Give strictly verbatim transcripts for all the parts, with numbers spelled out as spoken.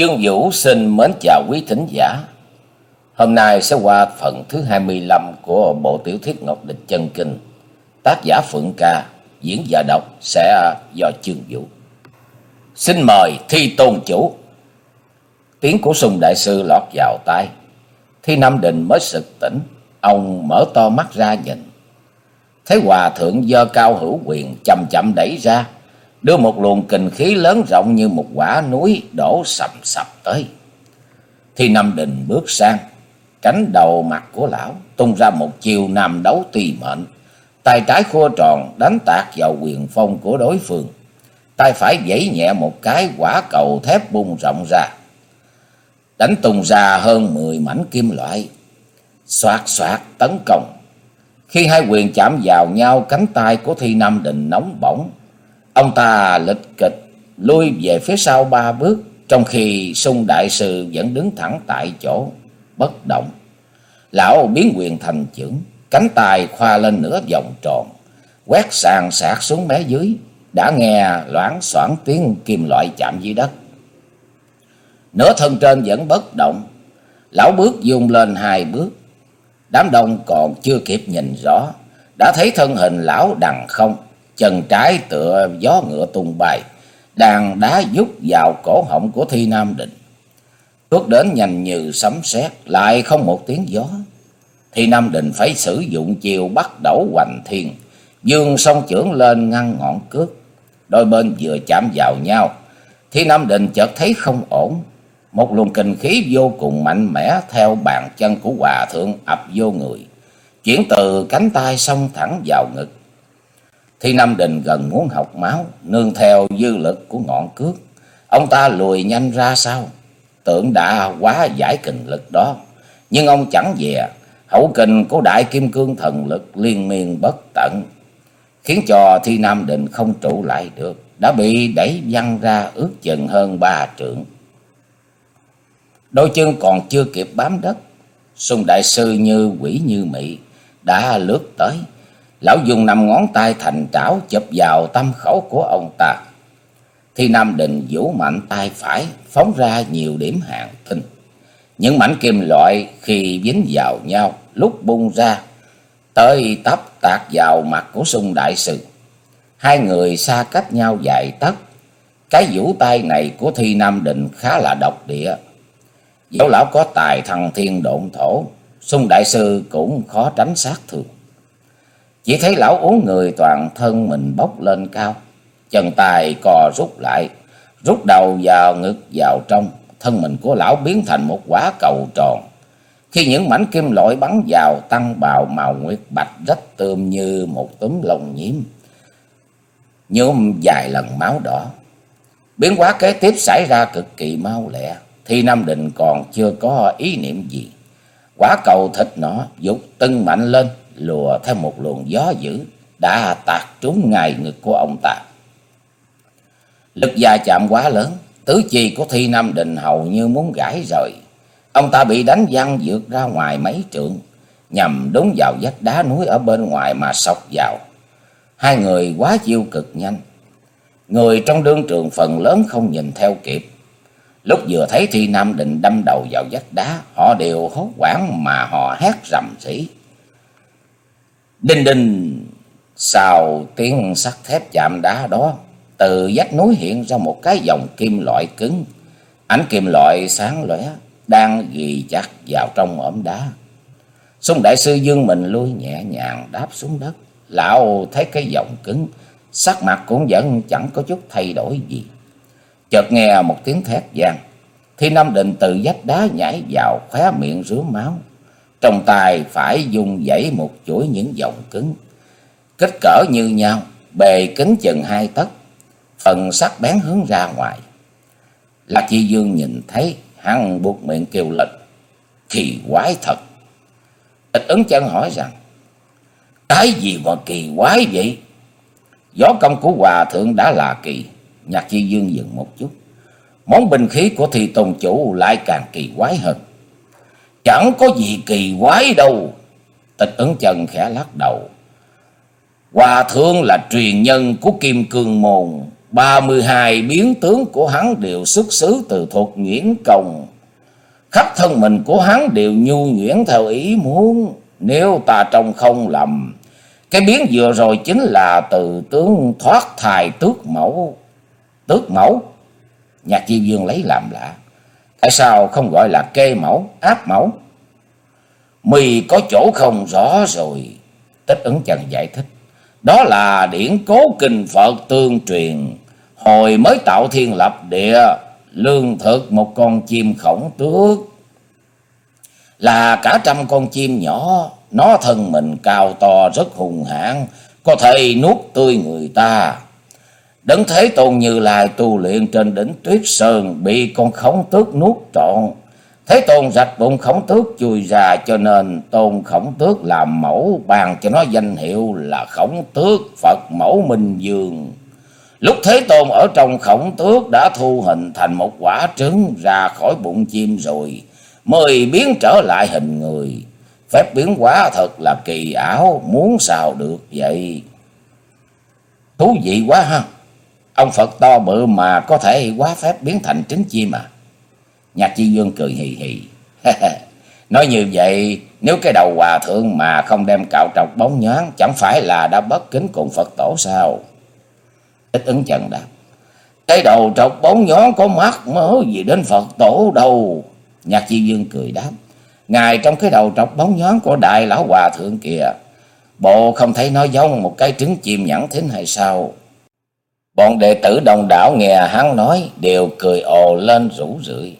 Chương Vũ xin mến chào quý thính giả. Hôm nay sẽ qua phần thứ hai mươi lăm của bộ tiểu thuyết Ngọc Địch Chân Kinh. Tác giả Phượng Ca, diễn giả đọc sẽ do Chương Vũ. Xin mời Thi Tôn chủ. Tiếng của Sùng đại sư lọt vào tai. Thi Nam Định mới sực tỉnh, ông mở to mắt ra nhìn. Thấy hòa thượng giơ cao hữu quyền chậm chậm đẩy ra, đưa một luồng kình khí lớn rộng như một quả núi đổ sầm sập tới. Thi Nam Định bước sang, cánh đầu mặt của lão tung ra một chiêu nam đấu tùy mệnh. Tay trái khua tròn đánh tạt vào quyền phong của đối phương, tay phải giãy nhẹ một cái, quả cầu thép bung rộng ra, đánh tung ra hơn mười mảnh kim loại, xoạt xoạt tấn công. Khi hai quyền chạm vào nhau, cánh tay của Thi Nam Định nóng bỏng. Ông ta lịch kịch lui về phía sau ba bước, trong khi Sung đại sư vẫn đứng thẳng tại chỗ bất động. Lão biến quyền thành chưởng, cánh tay khoa lên nửa vòng tròn, quét sàn sạt xuống mé dưới. Đã nghe loảng xoảng tiếng kim loại chạm dưới đất. Nửa thân trên vẫn bất động. Lão bước dung lên hai bước. Đám đông còn chưa kịp nhìn rõ, đã thấy thân hình lão đằng không, chân trái tựa gió ngựa tung bay, đang đá dút vào cổ họng của Thi Nam Định. Bước đến nhanh như sấm sét, lại không một tiếng gió. Thi Nam Định phải sử dụng chiều bắt đẩu hoành thiên, dương song chưởng lên ngăn ngọn cước. Đôi bên vừa chạm vào nhau, Thi Nam Định chợt thấy không ổn. Một luồng kình khí vô cùng mạnh mẽ theo bàn chân của hòa thượng ập vô người, chuyển từ cánh tay xông thẳng vào ngực. Thi Nam Định gần muốn học máu, nương theo dư lực của ngọn cước, ông ta lùi nhanh ra sau, tưởng đã quá giải kình lực đó. Nhưng ông chẳng dè, hậu kình của đại kim cương thần lực liên miên bất tận, khiến cho Thi Nam Định không trụ lại được, đã bị đẩy văng ra ước chừng hơn ba trượng. Đôi chân còn chưa kịp bám đất, Sung đại sư như quỷ như mị đã lướt tới. Lão dùng năm ngón tay thành trảo chụp vào tâm khẩu của ông ta. Thi Nam Định vũ mạnh tay phải, phóng ra nhiều điểm hàng tinh. Những mảnh kim loại khi dính vào nhau, lúc bung ra tới tấp tạt vào mặt của Sung đại sư. Hai người xa cách nhau vài tấc. Cái vũ tay này của Thi Nam Định khá là độc địa. Dẫu lão có tài thăng thiên độn thổ, Sung đại sư cũng khó tránh sát thương. Chỉ thấy lão uốn người, toàn thân mình bốc lên cao, chân tay co rút lại, rút đầu vào ngực vào trong. Thân mình của lão biến thành một quả cầu tròn. Khi những mảnh kim loại bắn vào, tăng bào màu nguyệt bạch rách tươm như một túm lông nhiễm, nhuộm vài lần máu đỏ. Biến hóa kế tiếp xảy ra cực kỳ mau lẹ. Thi Nam Định còn chưa có ý niệm gì, quả cầu thịt nọ dục tưng mạnh lên, lùa theo một luồng gió dữ, đã tạt trúng ngay ngực của ông ta. Lực va chạm quá lớn, tứ chi của Thi Nam Định hầu như muốn gãy rời. Ông ta bị đánh văng vượt ra ngoài mấy trượng, nhằm đúng vào vách đá núi ở bên ngoài mà sộc vào. Hai người quá chiêu cực nhanh, người trong đương trường phần lớn không nhìn theo kịp. Lúc vừa thấy Thi Nam Định đâm đầu vào vách đá, họ đều hốt hoảng mà họ hét rầm rĩ. Đinh đinh! Sau tiếng sắt thép chạm đá đó, từ vách núi hiện ra một cái vòng kim loại cứng. Ánh kim loại sáng lóe, đang ghi chặt vào trong ốm đá. Sung đại sư dương mình lui nhẹ nhàng đáp xuống đất. Lão thấy cái vòng cứng, sắc mặt cũng vẫn chẳng có chút thay đổi gì. Chợt nghe một tiếng thét vang. Thi Nam Định từ vách đá nhảy vào, khóe miệng rứa máu. Trong tay phải dùng dãy một chuỗi những vòng cứng, kích cỡ như nhau, bề kính chừng hai tấc, phần sắc bén hướng ra ngoài. Lạc Chi Dương nhìn thấy, hắn buộc miệng kêu lên: kỳ quái thật. Địch Ứng Chân hỏi rằng: cái gì mà kỳ quái vậy? Võ công của hòa thượng đã là kỳ. Nhạc Chi Dương dừng một chút. Món binh khí của Thi Tôn chủ lại càng kỳ quái hơn. Chẳng có gì kỳ quái đâu. Tịch Ứng Chân khẽ lắc đầu. Hòa thượng là truyền nhân của Kim Cương môn, ba mươi hai biến tướng của hắn đều xuất xứ từ thuật nhuyễn công. Khắp thân mình của hắn đều nhu nhuyễn theo ý muốn. Nếu ta trông không lầm, cái biến vừa rồi chính là từ tướng thoát thai tước mẫu. Tước mẫu? Nhạc Chi Dương lấy làm lạ. Tại sao không gọi là kê mẫu, áp mẫu? Mì có chỗ không rõ rồi. Tích Ứng Chân giải thích. Đó là điển cố kinh Phật tương truyền. Hồi mới tạo thiên lập địa, lương thực một con chim khổng tước. Là cả trăm con chim nhỏ. Nó thân mình cao to rất hung hãn, có thể nuốt tươi người ta. Đấng Thế Tôn Như Lai tu luyện trên đỉnh Tuyết Sơn, bị con khổng tước nuốt trọn. Thế Tôn rạch bụng khổng tước chui ra, cho nên tôn khổng tước làm mẫu, ban cho nó danh hiệu là khổng tước Phật mẫu Minh Dương. Lúc Thế Tôn ở trong khổng tước đã thu hình thành một quả trứng ra khỏi bụng chim rồi, mới biến trở lại hình người. Phép biến hóa thật là kỳ ảo, muốn sao được vậy. Thú vị quá ha. Ông Phật to bự mà có thể hóa phép biến thành trứng chim à? Nhạc Chi Dương cười hì hì. Nói như vậy, nếu cái đầu hòa thượng mà không đem cạo trọc bóng nhoáng, chẳng phải là đã bất kính cùng Phật tổ sao? Tích Ứng Chân đáp. Cái đầu trọc bóng nhón có mắc mớ gì đến Phật tổ đâu. Nhạc Chi Dương cười đáp. Ngài trong cái đầu trọc bóng nhón của đại lão hòa thượng kìa, bộ không thấy nó giống một cái trứng chim nhẵn thính hay sao? Bọn đệ tử đông đảo nghe hắn nói đều cười ồ lên rủ rượi.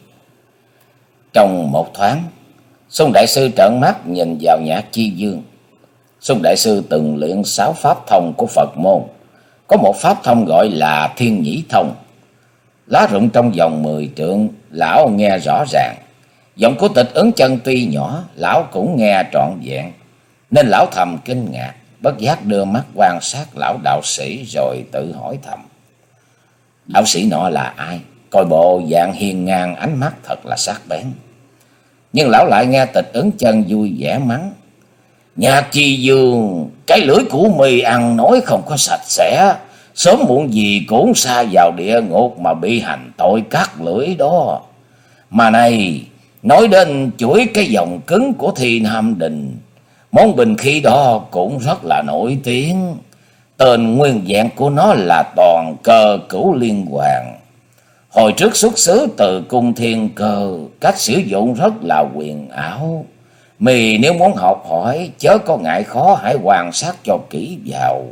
Trong một thoáng, Xung đại sư trợn mắt nhìn vào Nhạc Chi Dương. Xung đại sư từng luyện sáu pháp thông của Phật môn. Có một pháp thông gọi là Thiên Nhĩ Thông. Lá rụng trong vòng mười trượng, lão nghe rõ ràng. Giọng của Tịch Ứng Chân tuy nhỏ, lão cũng nghe trọn vẹn. Nên lão thầm kinh ngạc, bất giác đưa mắt quan sát lão đạo sĩ rồi tự hỏi thầm. Đạo sĩ nọ là ai? Coi bộ dạng hiên ngang, ánh mắt thật là sắc bén. Nhưng lão lại nghe Tịch Ứng Chân vui vẻ mắng. Nhạc Chi Dương, cái lưỡi của mì ăn nói không có sạch sẽ, sớm muộn gì cũng sa vào địa ngục mà bị hành tội cắt lưỡi đó. Mà này, nói đến chuỗi cái vòng cứng của Thi Nam Đình, món bình khí đó cũng rất là nổi tiếng. Tên nguyên vẹn của nó là Toàn Cơ Cửu Liên Hoàn. Hồi trước xuất xứ từ cung Thiên Cơ, cách sử dụng rất là huyền ảo. Mì nếu muốn học hỏi, chớ có ngại khó, hãy quan sát cho kỹ vào.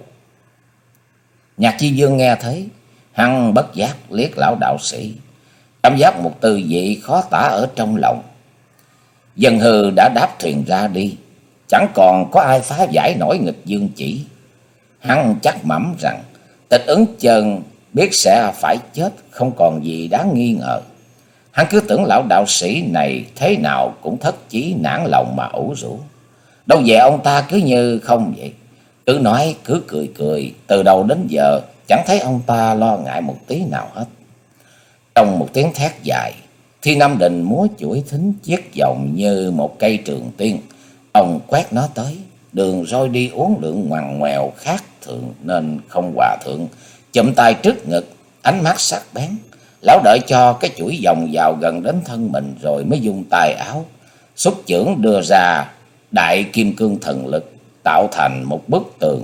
Nhạc Chi Dương nghe thấy, hắn bất giác liếc lão đạo sĩ, cảm giác một tư vị khó tả ở trong lòng. Dân hư đã đáp thuyền ra đi, chẳng còn có ai phá giải nổi nghịch dương chỉ. Hắn chắc mẩm rằng Tịch Ứng Chân biết sẽ phải chết, không còn gì đáng nghi ngờ. Hắn cứ tưởng lão đạo sĩ này thế nào cũng thất chí nản lòng mà ủ rũ. Đâu về ông ta cứ như không vậy, cứ nói cứ cười cười, từ đầu đến giờ chẳng thấy ông ta lo ngại một tí nào hết. Trong một tiếng thét dài, Thi Nam Đình múa chuỗi thính chiếc vòng như một cây trường tiên. Ông quét nó tới, đường roi đi uốn lượn ngoằn ngoèo khác thường, nên không hòa thượng chụm tay trước ngực, ánh mắt sắc bén. Lão đợi cho cái chuỗi vòng vào gần đến thân mình rồi mới dùng tay áo xuất chưởng đưa ra đại kim cương thần lực, tạo thành một bức tường.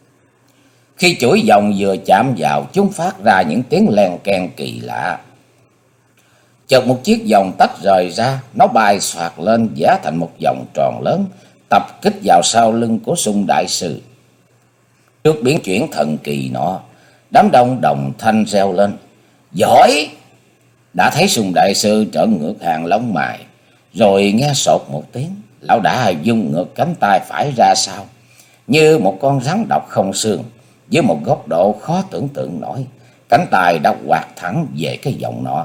Khi chuỗi vòng vừa chạm vào, chúng phát ra những tiếng len keng kỳ lạ. Chợt một chiếc vòng tách rời ra, nó bay xoạt lên vẽ thành một vòng tròn lớn, tập kích vào sau lưng của Xung đại sư. Trước biến chuyển thần kỳ nọ, đám đông đồng thanh reo lên. Giỏi! Đã thấy Xung đại sư trợn ngược hàng lông mày, rồi nghe sột một tiếng, lão đã vung ngược cánh tay phải ra sau, như một con rắn độc không xương. Với một góc độ khó tưởng tượng nổi, cánh tay đã quạt thẳng về cái vòng nọ.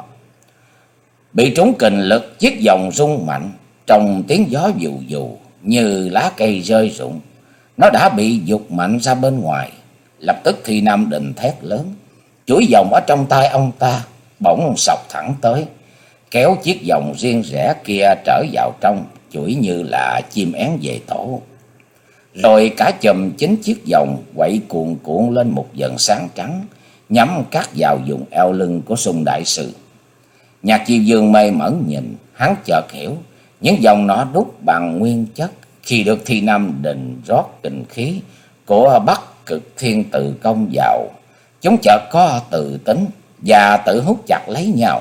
Bị trúng kình lực, chiếc vòng rung mạnh, trong tiếng gió dù dù như lá cây rơi rụng. Nó đã bị giục mạnh ra bên ngoài. Lập tức Thi Nam Đình thét lớn, chuỗi vòng ở trong tay ông ta bỗng sọc thẳng tới, kéo chiếc vòng riêng rẽ kia trở vào trong chuỗi như là chim én về tổ. Rồi cả chùm chín chiếc vòng quậy cuồn cuộn lên một dần sáng trắng, nhắm cắt vào vùng eo lưng của Sung đại sư. Nhạc Chi Dương mê mẩn nhìn, hắn chợt hiểu những dòng nọ đúc bằng nguyên chất khi được Thi Nam Định rót kình khí của Bắc Cực Thiên Từ công vào, chúng chợt có tự tính và tự hút chặt lấy nhau.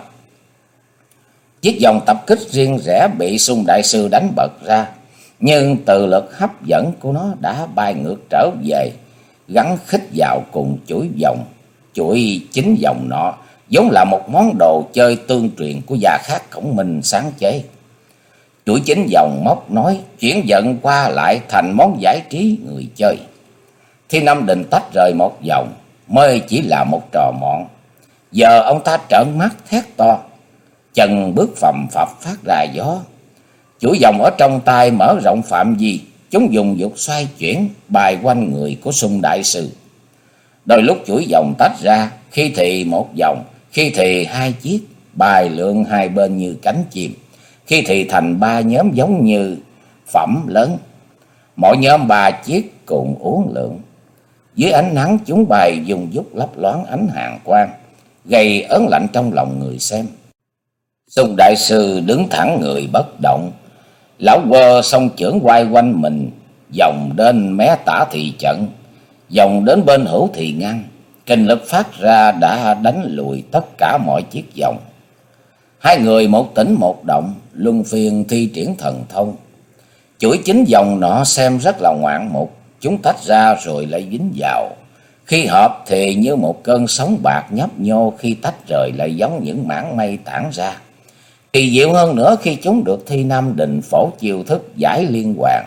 Chiếc vòng tập kích riêng rẽ bị Sung đại sư đánh bật ra, nhưng từ lực hấp dẫn của nó đã bay ngược trở về, gắn khích vào cùng chuỗi vòng. Chuỗi chính vòng nọ vốn là một món đồ chơi tương truyền của gia khác Khổng Minh sáng chế. Chuỗi chính vòng móc nối chuyển dần qua lại thành món giải trí người chơi. Thi Nam Định tách rời một vòng mới chỉ là một trò mọn. Giờ ông ta trợn mắt thét to, chân bước phầm phập phát ra gió. Chuỗi vòng ở trong tay mở rộng phạm vi, chúng dùng dục xoay chuyển bài quanh người của Sung đại sư. Đôi lúc chuỗi vòng tách ra, khi thì một vòng, khi thì hai chiếc, bài lượn hai bên như cánh chim, khi thì thành ba nhóm giống như phẩm lớn. Mỗi nhóm ba chiếc cùng uốn lượn. Dưới ánh nắng chúng bài dùng dút lấp loáng ánh hàn quang, gây ớn lạnh trong lòng người xem. Sung đại sư đứng thẳng người bất động. Lão quơ song chưởng quay quanh mình, vòng đến mé tả thì trận, vòng đến bên hữu thì ngăn. Kinh lực phát ra đã đánh lùi tất cả mọi chiếc vòng. Hai người một tỉnh một động, luân phiên thi triển thần thông. Chuỗi chính vòng nọ xem rất là ngoạn mục, chúng tách ra rồi lại dính vào. Khi hợp thì như một cơn sóng bạc nhấp nhô, khi tách rời lại giống những mảng mây tản ra. Kỳ diệu hơn nữa khi chúng được Thi Nam Định phổ chiêu thức giải liên hoàn.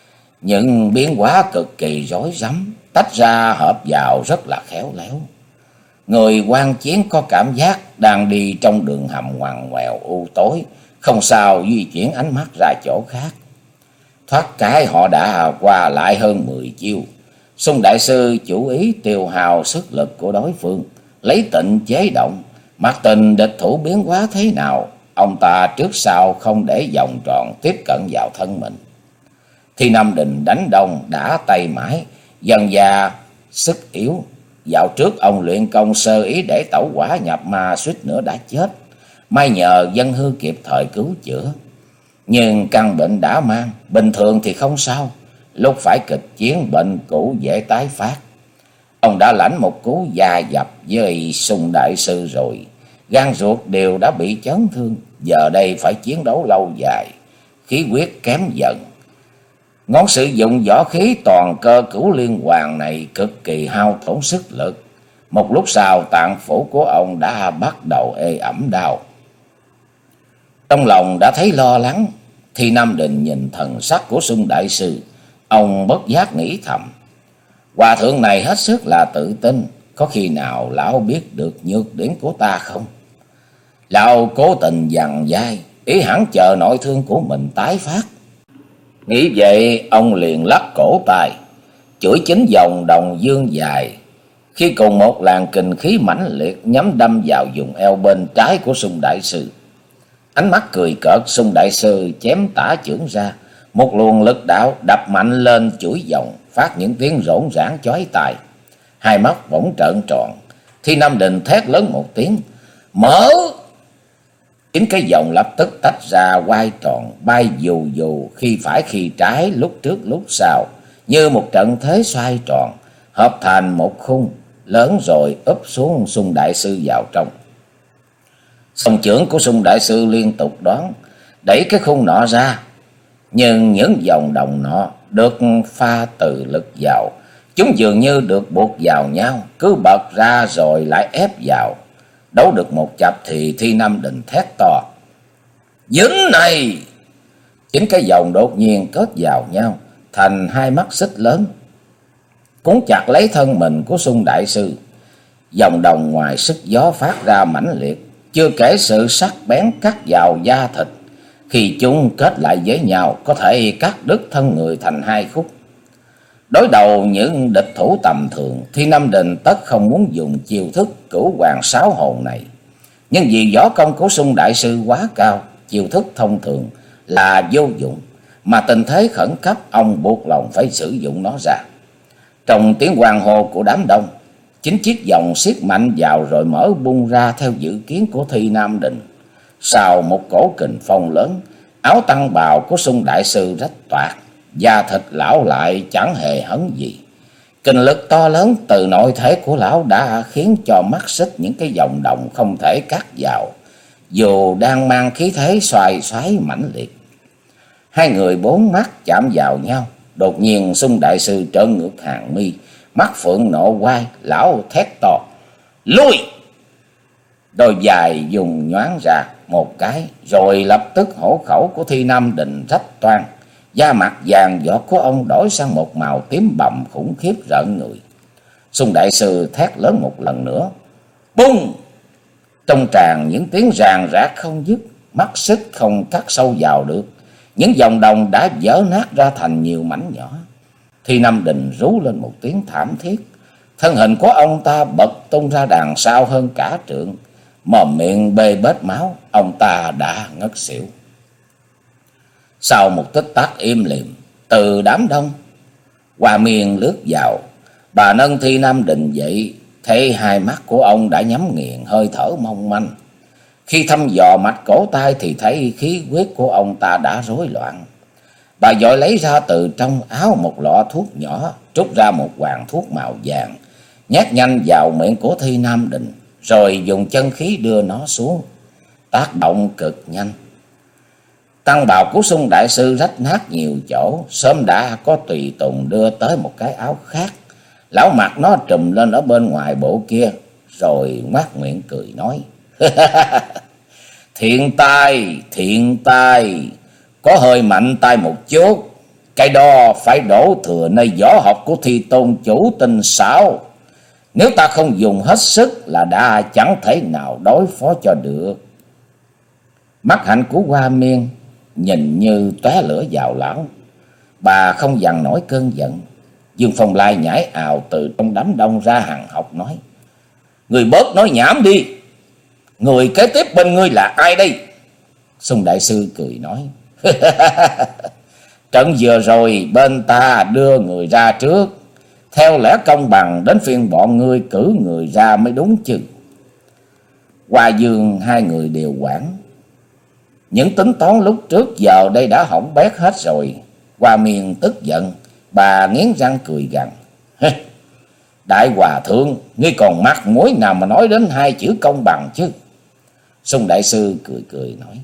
Những biến hóa cực kỳ rối rắm, tách ra hợp vào rất là khéo léo. Người quan chiến có cảm giác đang đi trong đường hầm ngoằn ngoèo u tối, không sao di chuyển ánh mắt ra chỗ khác. Thoát cái họ đã qua lại hơn mười chiêu. Sung đại sư chủ ý tiêu hao sức lực của đối phương, lấy tịnh chế động, mặc tình địch thủ biến hóa thế nào, ông ta trước sau không để vòng tròn tiếp cận vào thân mình. Thi Nam Định đánh đông đã tay mãi, dần già sức yếu. Dạo trước ông luyện công sơ ý để tẩu hỏa nhập ma, suýt nữa đã chết. May nhờ dân hư kịp thời cứu chữa. Nhưng căn bệnh đã mang, bình thường thì không sao, lúc phải kịch chiến bệnh cũ dễ tái phát. Ông đã lãnh một cú gia dập với Sung đại sư rồi, gan ruột đều đã bị chấn thương, giờ đây phải chiến đấu lâu dài, khí huyết kém dần. Ngón sử dụng võ khí toàn cơ cửu liên hoàn này cực kỳ hao tổn sức lực. Một lúc sau tạng phủ của ông đã bắt đầu ê ẩm đau. Trong lòng đã thấy lo lắng, Thi Nam Định nhìn thần sắc của Sung đại sư, ông bất giác nghĩ thầm: hòa thượng này hết sức là tự tin, có khi nào lão biết được nhược điểm của ta không? Lão cố tình dằn dai, ý hẳn chờ nội thương của mình tái phát. Nghĩ vậy ông liền lắc cổ tay, chửi chính dòng đồng dương dài, khi cùng một làn kình khí mãnh liệt nhắm đâm vào vùng eo bên trái của Sung đại sư. Ánh mắt cười cợt, Sung đại sư chém tả chưởng ra, một luồng lực đạo đập mạnh lên chuỗi vòng, phát những tiếng rỗn rãng chói tai. Hai mắt bỗng trợn tròn, Thi Nam Định thét lớn một tiếng: mở! Chính cái vòng lập tức tách ra quay tròn, bay dù dù, khi phải khi trái, lúc trước lúc sau, như một trận thế xoay tròn, hợp thành một khung lớn rồi úp xuống Sung đại sư vào trong. Song chưởng của Sung đại sư liên tục đoán, đẩy cái khung nọ ra, nhưng những dòng đồng nọ được pha từ lực vào, chúng dường như được buộc vào nhau, cứ bật ra rồi lại ép vào. Đấu được một chập thì Thi Nam Định thét to: dính này! Chính cái dòng đột nhiên kết vào nhau thành hai mắt xích lớn, cuốn chặt lấy thân mình của Sung đại sư. Dòng đồng ngoài sức gió phát ra mãnh liệt, chưa kể sự sắc bén cắt vào da thịt, khi chúng kết lại với nhau có thể cắt đứt thân người thành hai khúc. Đối đầu những địch thủ tầm thường, Thi Nam Định tất không muốn dùng chiêu thức cửu hoàng sáu hồn này. Nhưng vì võ công của Sung đại sư quá cao, chiêu thức thông thường là vô dụng, mà tình thế khẩn cấp ông buộc lòng phải sử dụng nó ra. Trong tiếng hoan hô của đám đông, Chính chiếc vòng siết mạnh vào rồi mở bung ra theo dự kiến của Thi Nam Định. Sau một cổ kình phong lớn, áo tăng bào của Xung đại sư rách toạc, da thịt lão lại chẳng hề hấn gì. Kình lực to lớn từ nội thể của lão đã khiến cho mắt xích những cái vòng đồng không thể cắt vào, dù đang mang khí thế xoài xoáy mãnh liệt. Hai người bốn mắt chạm vào nhau, đột nhiên Xung đại sư trợn ngược hàng mi, mắt phượng nộ quai, lão thét to: "Lui!" Đôi dài dùng nhoáng ra một cái, rồi lập tức hổ khẩu của Thi Nam Định rách toang, da mặt vàng giọt của ông đổi sang một màu tím bầm khủng khiếp rợn người. Xung đại sư thét lớn một lần nữa: "Bung!" Trong tràn những tiếng ràng rạc không dứt, mắt xích không cắt sâu vào được, những vòng đồng đã vỡ nát ra thành nhiều mảnh nhỏ. Thi Nam Định rú lên một tiếng thảm thiết, thân hình của ông ta bật tung ra đằng sau hơn cả trượng, mồm miệng bê bết máu, ông ta đã ngất xỉu. Sau một tích tắc im lìm, từ đám đông, Hoa Miên lướt vào. Bà nâng Thi Nam Định dậy, thấy hai mắt của ông đã nhắm nghiền, hơi thở mong manh. Khi thăm dò mạch cổ tay thì thấy khí huyết của ông ta đã rối loạn. Bà vội lấy ra từ trong áo một lọ thuốc nhỏ, trút ra một hoàng thuốc màu vàng, nhét nhanh vào miệng của Thi Nam Định, rồi dùng chân khí đưa nó xuống. Tác động cực nhanh. Tăng bào của Xung đại sư rách nát nhiều chỗ, sớm đã có tùy tùng đưa tới một cái áo khác. Lão mặc nó trùm lên ở bên ngoài bộ kia, rồi ngoác miệng cười nói: "Thiện tay, thiện tay, có hơi mạnh tay một chút. Cái đó phải đổ thừa nơi võ học của Thi tôn chủ tinh xảo. Nếu ta không dùng hết sức là đã chẳng thể nào đối phó cho được." Mắt hạnh của Hoa Miên nhìn như tóe lửa vào lão. Bà không dằn nổi cơn giận. Dương Phong Lai nhảy ào từ trong đám đông ra hằn học nói: "Người bớt nói nhảm đi. Người kế tiếp bên ngươi là ai đây?" Xung đại sư cười nói: "Trận vừa rồi bên ta đưa người ra trước, theo lẽ công bằng đến phiên bọn ngươi cử người ra mới đúng chứ." Hoa Dương hai người đều quản. Những tính toán lúc trước giờ đây đã hỏng bét hết rồi. Hoa Miên tức giận, bà nghiến răng cười gằn: "Đại hòa thượng, ngươi còn mặt mũi nào mà nói đến hai chữ công bằng chứ?" Xung đại sư cười cười nói: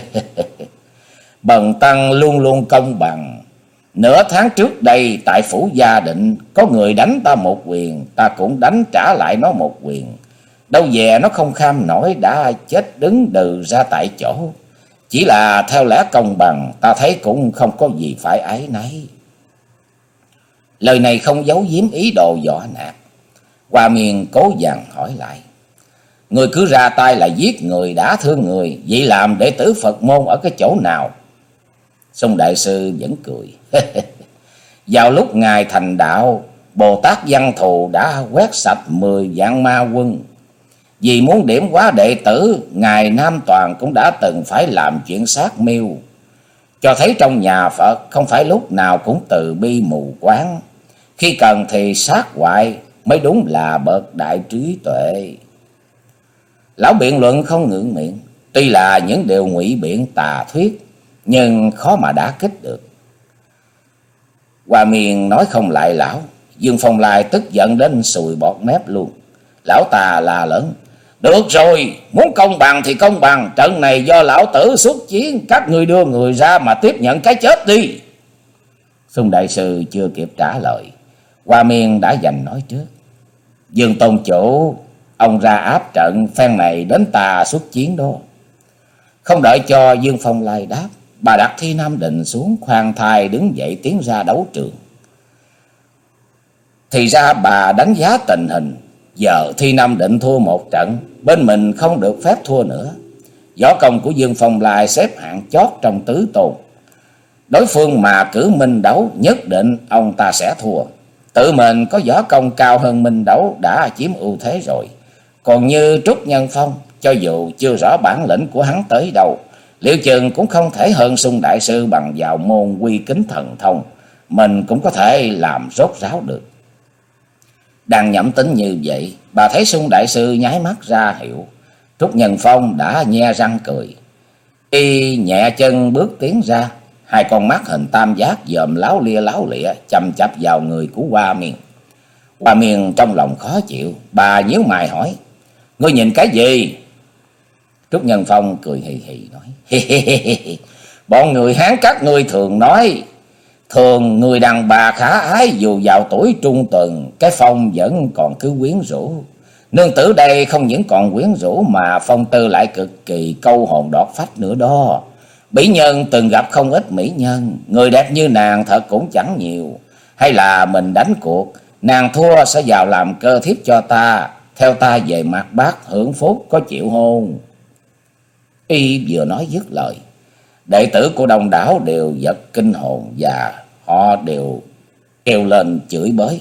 "Bần tăng luôn luôn công bằng. Nửa tháng trước đây tại phủ Gia Định, có người đánh ta một quyền, ta cũng đánh trả lại nó một quyền. Đâu về nó không kham nổi đã chết đứng đừ ra tại chỗ. Chỉ là theo lẽ công bằng, ta thấy cũng không có gì phải áy náy." Lời này không giấu giếm ý đồ dọa nạt. Hoa Miên cố dằn hỏi lại: "Người cứ ra tay là giết người, đã thương người, vậy làm đệ tử Phật môn ở cái chỗ nào?" Xung đại sư vẫn cười: "Vào lúc ngài thành đạo, Bồ Tát Văn Thù đã quét sạch mười vạn ma quân. Vì muốn điểm hóa đệ tử, ngài Nam Toàn cũng đã từng phải làm chuyện sát miêu, cho thấy trong nhà Phật không phải lúc nào cũng từ bi mù quáng, khi cần thì sát hoại mới đúng là bậc đại trí tuệ." Lão biện luận không ngượng miệng, tuy là những điều ngụy biện tà thuyết, nhưng khó mà đả kích được. Hoa Miên nói không lại lão. Dương Phong Lai tức giận đến sùi bọt mép luôn. Lão ta la lớn: "Được rồi, muốn công bằng thì công bằng. Trận này do lão tử xuất chiến, các ngươi đưa người ra mà tiếp nhận cái chết đi." Xung đại sư chưa kịp trả lời, Hoa Miên đã giành nói trước: "Dương tôn chủ, ông ra áp trận, phen này đến ta xuất chiến đó." Không đợi cho Dương Phong Lai đáp, bà đặt Thi Nam Định xuống, khoan thai đứng dậy tiến ra đấu trường. Thì ra bà đánh giá tình hình, giờ Thi Nam Định thua một trận, bên mình không được phép thua nữa. Võ công của Dương Phong Lai xếp hạng chót trong tứ tôn. Đối phương mà cử Minh Đấu, nhất định ông ta sẽ thua. Tự mình có võ công cao hơn Minh Đấu đã chiếm ưu thế rồi. Còn như Trúc Nhân Phong, cho dù chưa rõ bản lĩnh của hắn tới đâu, liệu chừng cũng không thể hơn Xung đại sư bằng vào môn quy kính thần thông. Mình cũng có thể làm rốt ráo được. Đang nhẩm tính như vậy, bà thấy Sung đại sư nháy mắt ra hiệu. Trúc Nhân Phong đã nhe răng cười. Y nhẹ chân bước tiến ra, hai con mắt hình tam giác dòm láo lia láo lịa chầm chập vào người của Hoa Miên. Hoa Miên trong lòng khó chịu, bà nhíu mày hỏi: "Ngươi nhìn cái gì?" Trúc Nhân Phong cười hì hì nói: hi hi hi hi. Bọn người Hán các ngươi thường nói, thường người đàn bà khả ái dù vào tuổi trung tuần, cái phong vẫn còn cứ quyến rũ. Nương tử đây không những còn quyến rũ mà phong tư lại cực kỳ câu hồn đọt phách nữa đó. Mỹ nhân từng gặp không ít mỹ nhân, người đẹp như nàng thật cũng chẳng nhiều. Hay là mình đánh cuộc, nàng thua sẽ vào làm cơ thiếp cho ta, theo ta về Mạc Bác hưởng phúc, có chịu hôn? Y vừa nói dứt lời, đệ tử của Đông Đảo đều giật kinh hồn và họ đều kêu lên chửi bới.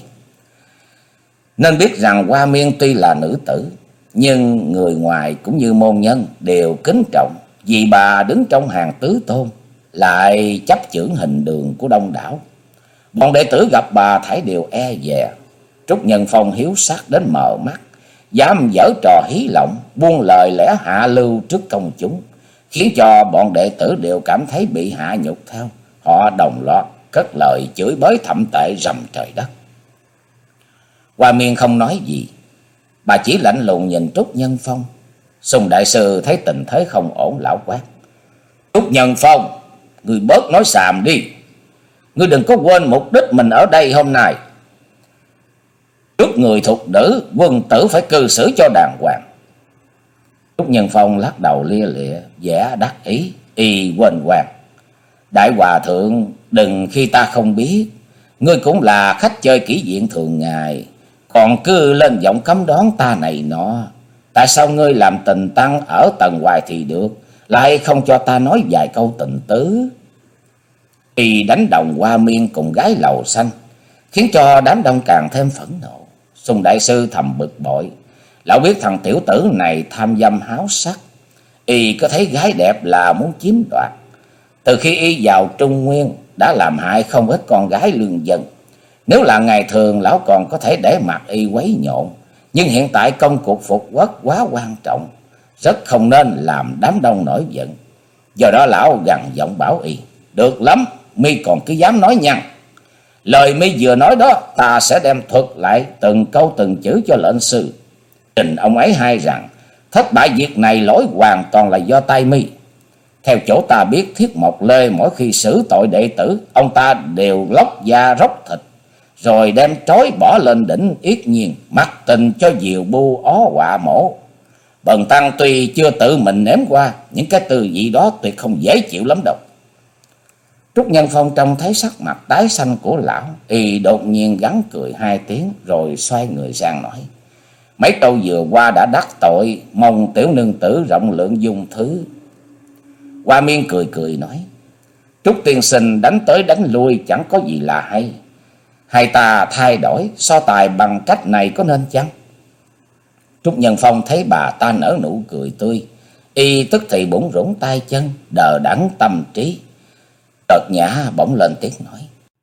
Nên biết rằng Hoa Miên tuy là nữ tử, nhưng người ngoài cũng như môn nhân đều kính trọng, vì bà đứng trong hàng tứ tôn, lại chấp chưởng hình đường của Đông Đảo. Bọn đệ tử gặp bà thảy đều e dè. Trúc Nhân Phong hiếu sắc đến mờ mắt, dám giở trò hí lộng, buông lời lẽ hạ lưu trước công chúng, khiến cho bọn đệ tử đều cảm thấy bị hạ nhục theo. Họ đồng loạt cất lời chửi bới thậm tệ rầm trời đất. Hoa Miên không nói gì, bà chỉ lạnh lùng nhìn Trúc Nhân Phong. Sung đại sư thấy tình thế không ổn, lão quát: "Trúc Nhân Phong, ngươi bớt nói xàm đi. Ngươi đừng có quên mục đích mình ở đây hôm nay. Trước người thục nữ, quân tử phải cư xử cho đàng hoàng." Trúc Nhân Phong lắc đầu lia lịa, vẻ đắc ý, y quên hoàng: "Đại hòa thượng, đừng khi ta không biết. Ngươi cũng là khách chơi kỹ viện thường ngày, còn cứ lên giọng cấm đoán ta này nọ. Tại sao ngươi làm tình tăng ở tầng hoài thì được, lại không cho ta nói vài câu tình tứ?" Y đánh đồng Hoa Miên cùng gái lầu xanh, khiến cho đám đông càng thêm phẫn nộ. Sung đại sư thầm bực bội, lão biết thằng tiểu tử này tham dâm háo sắc. Y có thấy gái đẹp là muốn chiếm đoạt. Từ khi y vào Trung Nguyên đã làm hại không ít con gái lương dân. Nếu là ngày thường lão còn có thể để mặc y quấy nhộn, nhưng hiện tại công cuộc phục quốc quá quan trọng, rất không nên làm đám đông nổi giận. Do đó lão gằn giọng bảo y: "Được lắm, mi còn cứ dám nói nhăn. Lời mi vừa nói đó ta sẽ đem thuật lại từng câu từng chữ cho lệnh sư, trình ông ấy hay rằng thất bại việc này lỗi hoàn toàn là do tay mi. Theo chỗ ta biết, Thiết Mộc Lê mỗi khi xử tội đệ tử, ông ta đều lóc da róc thịt, rồi đem trói bỏ lên đỉnh Yết Nhiên, mặc tình cho diều bu ó quạ mổ. Bần tăng tuy chưa tự mình nếm qua, những cái từ vị đó tuyệt không dễ chịu lắm đâu." Trúc Nhân Phong trông thấy sắc mặt tái xanh của lão, y đột nhiên gắn cười hai tiếng, rồi xoay người sang nói: "Mấy câu vừa qua đã đắc tội, mong tiểu nương tử rộng lượng dung thứ." Hoa Miên cười cười nói: "Trúc tiên sinh đánh tới đánh lui chẳng có gì là hay. Hay ta thay đổi so tài bằng cách này có nên chăng?" Trúc Nhân Phong thấy bà ta nở nụ cười tươi, y tức thì bủn rủn tay chân, đờ đẫn tâm trí. Chợt nhã bỗng lên tiếng nói: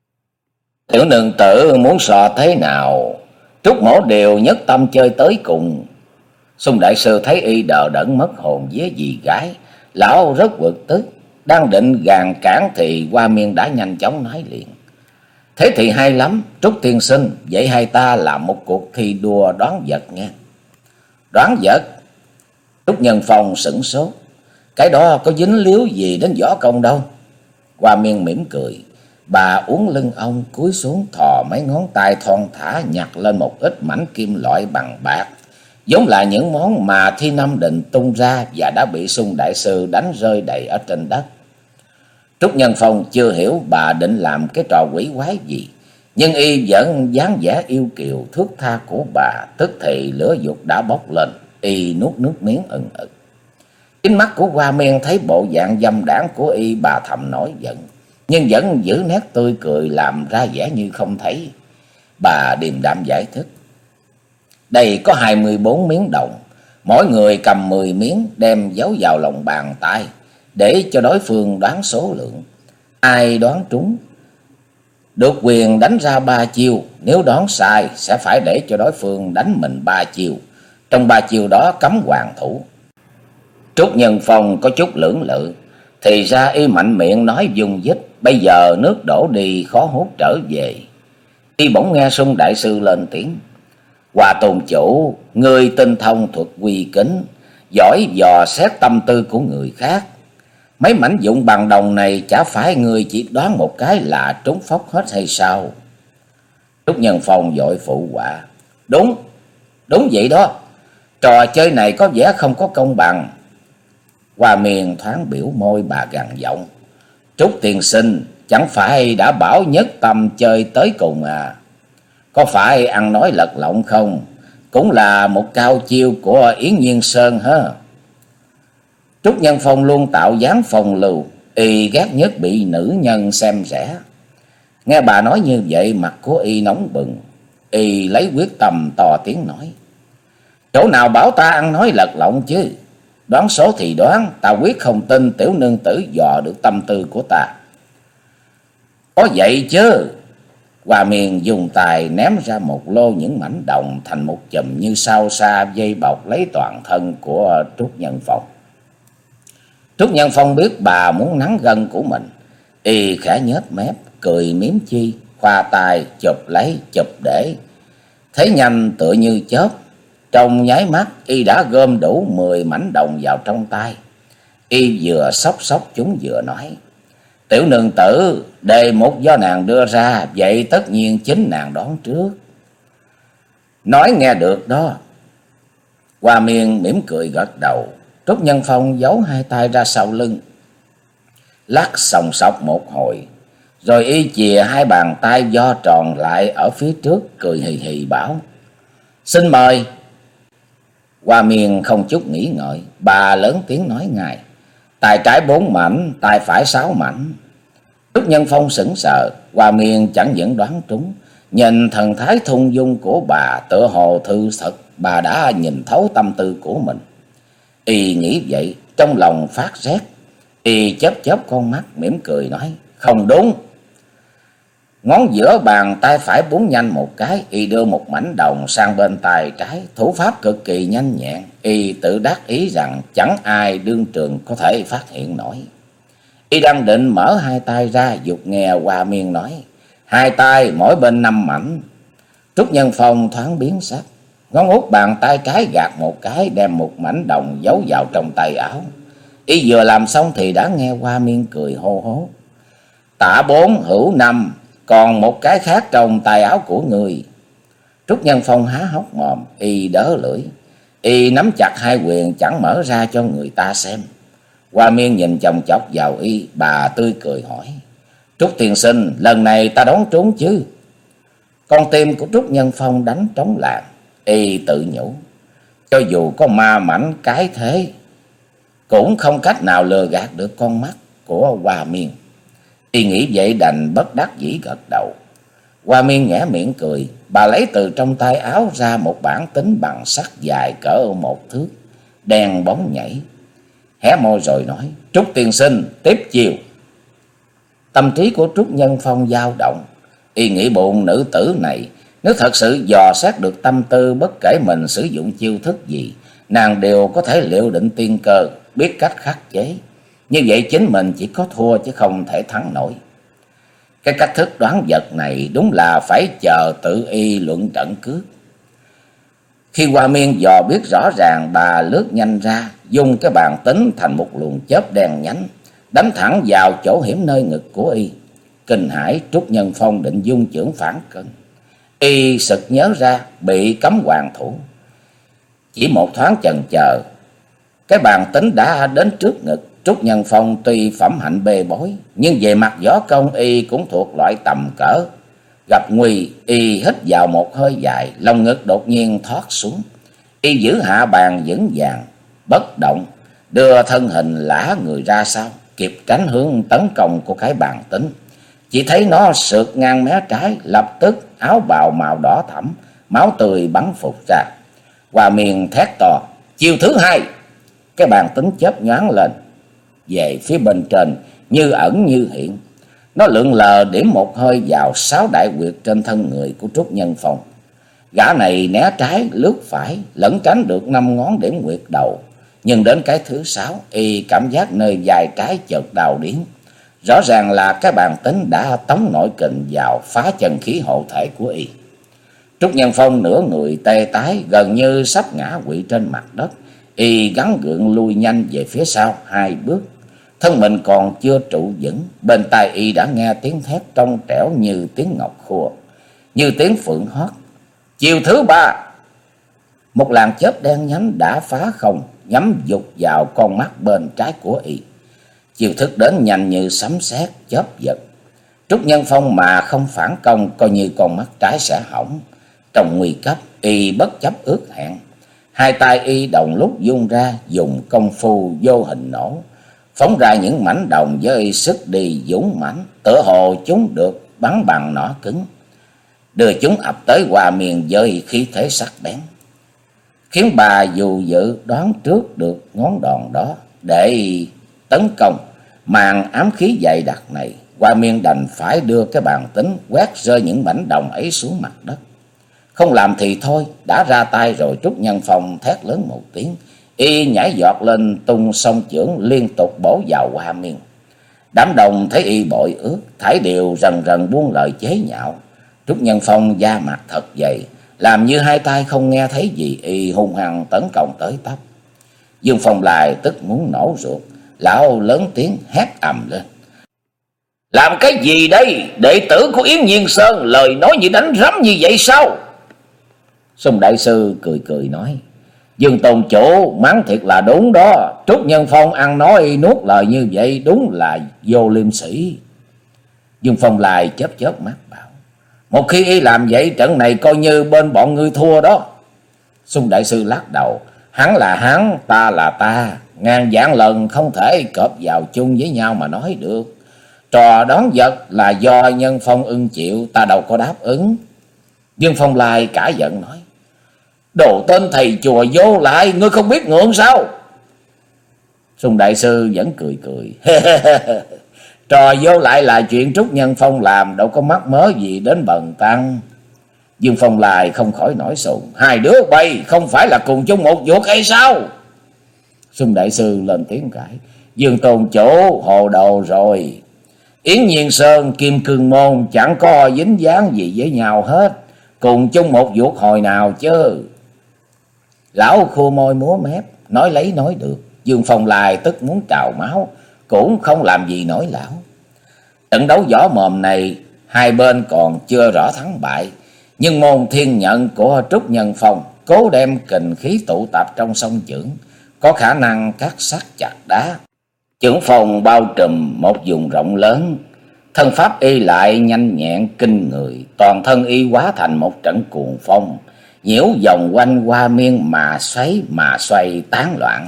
"Tiểu nương tử muốn so thế nào, Trúc mỗ đều nhất tâm chơi tới cùng." Sung đại sư thấy y đờ đẫn mất hồn vía vì gái, lão rất bực tức, đang định gàn cản thì Hoa Miên đã nhanh chóng nói liền: "Thế thì hay lắm, Trúc tiên sinh, vậy hai ta làm một cuộc thi đua đoán vật nghe." "Đoán vật?" Trúc Nhân Phong sửng sốt, "Cái đó có dính líu gì đến võ công đâu." Hoa Miên mỉm cười, bà uốn lưng ông cúi xuống thò mấy ngón tay thon thả nhặt lên một ít mảnh kim loại bằng bạc, giống là những món mà Thi Năm định tung ra và đã bị Sung đại sư đánh rơi đầy ở trên đất. Trúc Nhân Phong chưa hiểu bà định làm cái trò quỷ quái gì, nhưng y vẫn dáng vẻ yêu kiều thước tha của bà, tức thì lửa dục đã bốc lên, y nuốt nước miếng ừng ực. Chính mắt của Hoa Miên thấy bộ dạng dâm đãng của y, bà thầm nổi giận, nhưng vẫn giữ nét tươi cười làm ra vẻ như không thấy. Bà điềm đạm giải thích: "Đây có hai mươi bốn miếng đồng, mỗi người cầm mười miếng đem giấu vào lòng bàn tay, để cho đối phương đoán số lượng. Ai đoán trúng được quyền đánh ra ba chiêu, nếu đoán sai sẽ phải để cho đối phương đánh mình ba chiêu. Trong ba chiêu đó cấm hoàn thủ. Trúc Nhân Phong có chút lưỡng lự, thì ra y mạnh miệng nói dung dích, bây giờ nước đổ đi khó hút trở về. Y bỗng nghe Sung đại sư lên tiếng: Hòa tôn chủ, ngươi tinh thông thuật quy kính, giỏi dò xét tâm tư của người khác. Mấy mảnh vụn bằng đồng này chả phải ngươi chỉ đoán một cái là trúng phóc hết hay sao? Trúc Nhân Phong vội phụ họa: Đúng, đúng vậy đó. Trò chơi này có vẻ không có công bằng. Hoa Miên thoáng biểu môi, bà gằn giọng: Trúc tiên sinh, chẳng phải đã bảo nhất tâm chơi tới cùng à? Có phải ăn nói lật lọng không? Cũng là một cao chiêu của Yến Nhiên Sơn ha. Trúc Nhân Phong luôn tạo dáng phong lưu, y ghét nhất bị nữ nhân xem rẻ. Nghe bà nói như vậy, mặt của y nóng bừng. Y lấy quyết tâm to tiếng nói: Chỗ nào bảo ta ăn nói lật lọng chứ? Đoán số thì đoán, ta quyết không tin tiểu nương tử dò được tâm tư của ta. Có vậy chứ? Hoa Miên dùng tài ném ra một lô những mảnh đồng thành một chùm như sao sa dây bọc lấy toàn thân của Trúc Nhân Phong. Trúc Nhân Phong biết bà muốn nắn gân của mình, y khẽ nhếch mép cười miếm chi, khoa tay chụp lấy chụp để. Thấy nhanh tựa như chớp, trong nháy mắt y đã gom đủ mười mảnh đồng vào trong tay. Y vừa xốc xốc chúng vừa nói: Tiểu nương tử, đề mục do nàng đưa ra, vậy tất nhiên chính nàng đoán trước. Nói nghe được đó. Hoa Miên mỉm cười gật đầu. Trúc Nhân Phong giấu hai tay ra sau lưng, lắc sòng sọc một hồi, rồi y chìa hai bàn tay vo tròn lại ở phía trước, cười hì hì bảo: Xin mời. Hoa Miên không chút nghĩ ngợi, bà lớn tiếng nói ngay: Tay trái bốn mảnh, tay phải sáu mảnh. Trúc Nhân Phong sững sờ. Hoa Miên chẳng những đoán trúng, nhìn thần thái thung dung của bà, tựa hồ thư thật bà đã nhìn thấu tâm tư của mình. Y nghĩ vậy, trong lòng phát rét. Y chớp chớp con mắt, mỉm cười nói: Không đúng. Ngón giữa bàn tay phải búng nhanh một cái, y đưa một mảnh đồng sang bên tay trái, thủ pháp cực kỳ nhanh nhẹn. Y tự đắc ý rằng chẳng ai đương trường có thể phát hiện nổi. Y đang định mở hai tay ra, giục nghe Hoa Miên nói: Hai tay mỗi bên năm mảnh. Trúc Nhân Phong thoáng biến sắc, ngón út bàn tay trái gạt một cái, đem một mảnh đồng giấu vào trong tay áo. Y vừa làm xong thì đã nghe Hoa Miên cười hô hố: Tả bốn hữu năm, còn một cái khác trong tay áo của người. Trúc Nhân Phong há hốc mồm, y đớ lưỡi, y nắm chặt hai quyền chẳng mở ra cho người ta xem. Hoa Miên nhìn chòng chọc vào y, bà tươi cười hỏi: Trúc tiên sinh, lần này ta đoán trúng chứ? Con tim của Trúc Nhân Phong đánh trống làng. Y tự nhủ, cho dù có ma mảnh cái thế, cũng không cách nào lừa gạt được con mắt của Hoa Miên. Y nghĩ vậy đành bất đắc dĩ gật đầu. Hoa Miên nhẽ miệng cười, bà lấy từ trong tay áo ra một bản tính bằng sắt dài cỡ một thước, đen bóng nhảy, hé môi rồi nói: Trúc tiên sinh, tiếp chiều. Tâm trí của Trúc Nhân Phong dao động. Y nghĩ bụng nữ tử này nếu thật sự dò xét được tâm tư, bất kể mình sử dụng chiêu thức gì, nàng đều có thể liệu định tiên cơ, biết cách khắc chế. Như vậy chính mình chỉ có thua chứ không thể thắng nổi. Cái cách thức đoán vật này đúng là phải chờ tự y luận trận cước. Khi Hoa Miên dò biết rõ ràng, bà lướt nhanh ra, dùng cái bàn tính thành một luồng chớp đen nhánh, đánh thẳng vào chỗ hiểm nơi ngực của y. Kinh hãi, Trúc Nhân Phong định dung chưởng phản cân. Y sực nhớ ra bị cấm hoàn thủ. Chỉ một thoáng chần chờ, cái bàn tính đã đến trước ngực. Trúc Nhân Phong tuy phẩm hạnh bê bối, nhưng về mặt võ công y cũng thuộc loại tầm cỡ. Gặp nguy, y hít vào một hơi dài, lồng ngực đột nhiên thoát xuống. Y giữ hạ bàn vững vàng, bất động, đưa thân hình lả người ra sau, kịp tránh hướng tấn công của cái bàn tính. Chỉ thấy nó sượt ngang mé trái, lập tức áo bào màu đỏ thẫm, máu tươi bắn phụt ra. Hoa Miên thét to: Chiêu thứ hai! Cái bàn tính chớp nhoáng lên về phía bên trên, như ẩn như hiện. Nó lượn lờ điểm một hơi vào sáu đại huyệt trên thân người của Trúc Nhân Phong. Gã này né trái lướt phải, lẩn tránh được năm ngón điểm huyệt đầu, nhưng đến cái thứ sáu, y cảm giác nơi vai trái chợt đau điếng. Rõ ràng là cái bàn tính đã tống nội kình vào phá chân khí hộ thể của y. Trúc Nhân Phong nửa người tê tái, gần như sắp ngã quỵ trên mặt đất. Y gắng gượng lui nhanh về phía sau hai bước, thân mình còn chưa trụ vững, bên tai y đã nghe tiếng thét trong trẻo như tiếng ngọc khua, như tiếng phượng hót. Chiều thứ ba, một làn chớp đen nhánh đã phá không, nhắm dục vào con mắt bên trái của y. Chiều thức đến nhanh như sấm sét chớp giật. Trúc Nhân Phong mà không phản công, coi như con mắt trái sẽ hỏng. Trong nguy cấp, y bất chấp ước hẹn, hai tay y đồng lúc vung ra, dùng công phu vô hình nổ, phóng ra những mảnh đồng với sức đi dũng mãnh, tựa hồ chúng được bắn bằng nỏ cứng, đưa chúng ập tới Hoa Miên với khí thế sắc bén, khiến bà dù dự đoán trước được ngón đòn đó để tấn công. Màn ám khí dày đặc này, Hoa Miên đành phải đưa cái bàn tính quét rơi những mảnh đồng ấy xuống mặt đất. Không làm thì thôi, đã ra tay rồi. Trúc Nhân Phong thét lớn một tiếng, y nhảy giọt lên tung song chưởng liên tục bổ vào Hoa Miên. Đám đồng thấy y bội ước, thải đều rần rần buông lời chế nhạo. Trúc Nhân Phong da mặt thật dày, làm như hai tay không nghe thấy gì, y hung hăng tấn công tới tấp. Dương Phong Lai tức muốn nổ ruột, lão lớn tiếng hét ầm lên: làm cái gì đây? Đệ tử của Yến Nhiên Sơn lời nói như đánh rắm như vậy sao? Sung đại sư cười cười nói: Dương tôn chủ mắng thiệt là đúng đó. Trúc Nhân Phong ăn nói nuốt lời như vậy đúng là vô liêm sỉ. Dương Phong Lai chớp chớp mắt bảo: một khi y làm vậy, trận này coi như bên bọn ngươi thua đó. Sung đại sư lắc đầu: hắn là hắn, ta là ta, ngàn vạn lần không thể cọp vào chung với nhau mà nói được. Trò đón vật là do Nhân Phong ưng chịu, ta đâu có đáp ứng. Dương Phong Lai cả giận nói: đồ tên thầy chùa vô lại, ngươi không biết ngượng sao? Sung đại sư vẫn cười cười: trò vô lại là chuyện Trúc Nhân Phong làm, đâu có mắc mớ gì đến bần tăng. Dương Phong Lai không khỏi nổi sùng: hai đứa bay không phải là cùng chung một ruột hay sao? Sung đại sư lên tiếng cãi: Dương tôn chủ hồ đồ rồi. Yến Nhiên Sơn, Kim Cương Môn chẳng có dính dáng gì với nhau hết, cùng chung một ruột hồi nào chứ? Lão khua môi múa mép, nói lấy nói được. Dương Phong Lai tức muốn trào máu, cũng không làm gì nổi lão. Trận đấu võ mồm này, hai bên còn chưa rõ thắng bại, nhưng môn thiên nhận của Trúc Nhân Phong cố đem kình khí tụ tập trong song chưởng, có khả năng cắt sắt chặt đá. Chưởng phòng bao trùm một vùng rộng lớn, thân pháp y lại nhanh nhẹn kinh người, toàn thân y hóa thành một trận cuồng phong, nhiễu vòng quanh Hoa Miên mà xoáy mà xoay tán loạn.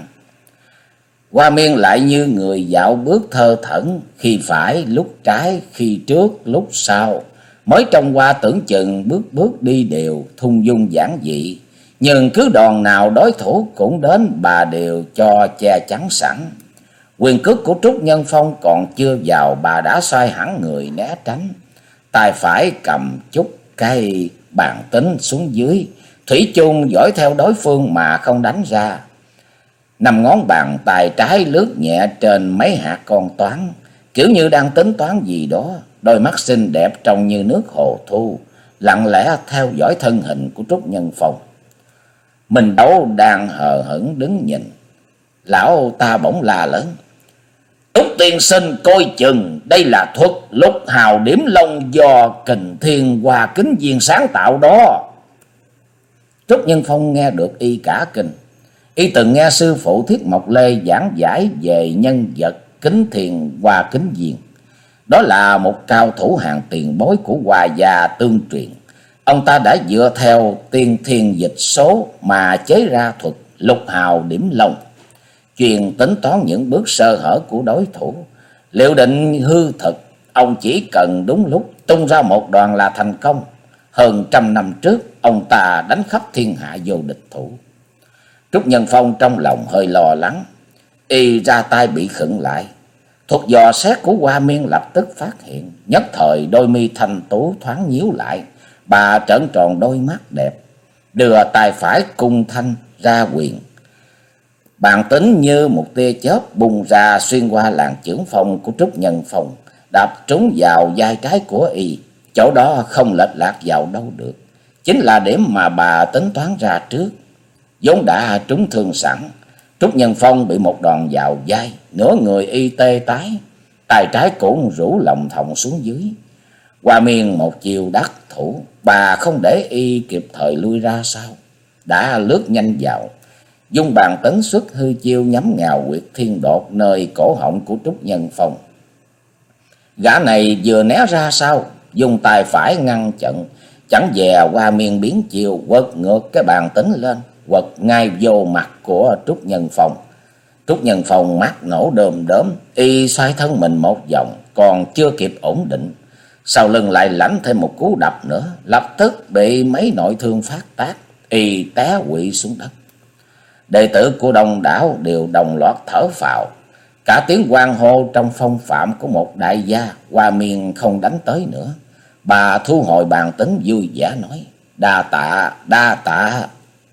Hoa Miên lại như người dạo bước thơ thẩn, khi phải lúc trái, khi trước lúc sau, mới trong qua tưởng chừng bước bước đi đều, thung dung giản dị, nhưng cứ đòn nào đối thủ cũng đến bà đều cho che chắn sẵn. Quyền cước của Trúc Nhân Phong còn chưa vào, bà đã xoay hẳn người né tránh, tay phải cầm chút cái bàn tính xuống dưới, thủy chung dõi theo đối phương mà không đánh ra. Năm ngón bàn tay trái lướt nhẹ trên mấy hạt con toán, kiểu như đang tính toán gì đó. Đôi mắt xinh đẹp trông như nước hồ thu, lặng lẽ theo dõi thân hình của Trúc Nhân Phong. Mình đấu đang hờ hững đứng nhìn, lão ta bỗng la lớn: Trúc tiên sinh coi chừng, đây là thuật Lục Hào Điểm Long do Kình Thiên Hoa Kính Viên sáng tạo đó. Trúc Nhân Phong nghe được y cả kinh. Y từng nghe sư phụ Thiết Mộc Lê giảng giải về nhân vật Kính Thiên Hoa Kính Viên. Đó là một cao thủ hàng tiền bối của Hoa gia tương truyền. Ông ta đã dựa theo tiên thiên dịch số mà chế ra thuật Lục Hào Điểm Long, chuyên tính toán những bước sơ hở của đối thủ, liệu định hư thực. Ông chỉ cần đúng lúc tung ra một đòn là thành công. Hơn trăm năm trước, ông ta đánh khắp thiên hạ vô địch thủ. Trúc Nhân Phong trong lòng hơi lo lắng, y ra tay bị khựng lại. Thuật dò xét của Hoa Miên lập tức phát hiện, nhất thời đôi mi thanh tú thoáng nhíu lại, bà trợn tròn đôi mắt đẹp, đưa tay phải cung thanh ra quyền. Bàn tính như một tia chớp bung ra xuyên qua làn chưởng phong của Trúc Nhân Phong, đập trúng vào vai trái của y, chỗ đó không lệch lạc vào đâu được, chính là điểm mà bà tính toán ra trước. Vốn đã trúng thương sẵn, Trúc Nhân Phong bị một đòn vào vai, nửa người y tê tái, tay trái cũng rũ lòng thòng xuống dưới. Hoa Miên một chiều đắc thủ, bà không để y kịp thời lui ra sau, đã lướt nhanh vào, dung bàn tấn xuất hư chiêu nhắm ngào quyệt thiên đột nơi cổ họng của Trúc Nhân Phong. Gã này vừa né ra sau, dùng tay phải ngăn chặn, chẳng dè Hoa Miên biến chiều, quật ngược cái bàn tính lên, quật ngay vô mặt của Trúc Nhân Phong. Trúc Nhân Phong mắt nổ đơm đớm, y xoay thân mình một vòng, còn chưa kịp ổn định, sau lưng lại lãnh thêm một cú đập nữa, lập tức bị mấy nội thương phát tác, y té quỵ xuống đất. Đệ tử của Đông đảo đều đồng loạt thở phào, cả tiếng hoan hô trong phong phạm của một đại gia. Hoa Miên không đánh tới nữa, bà thu hồi bàn tính vui vẻ nói: đa tạ, đa tạ.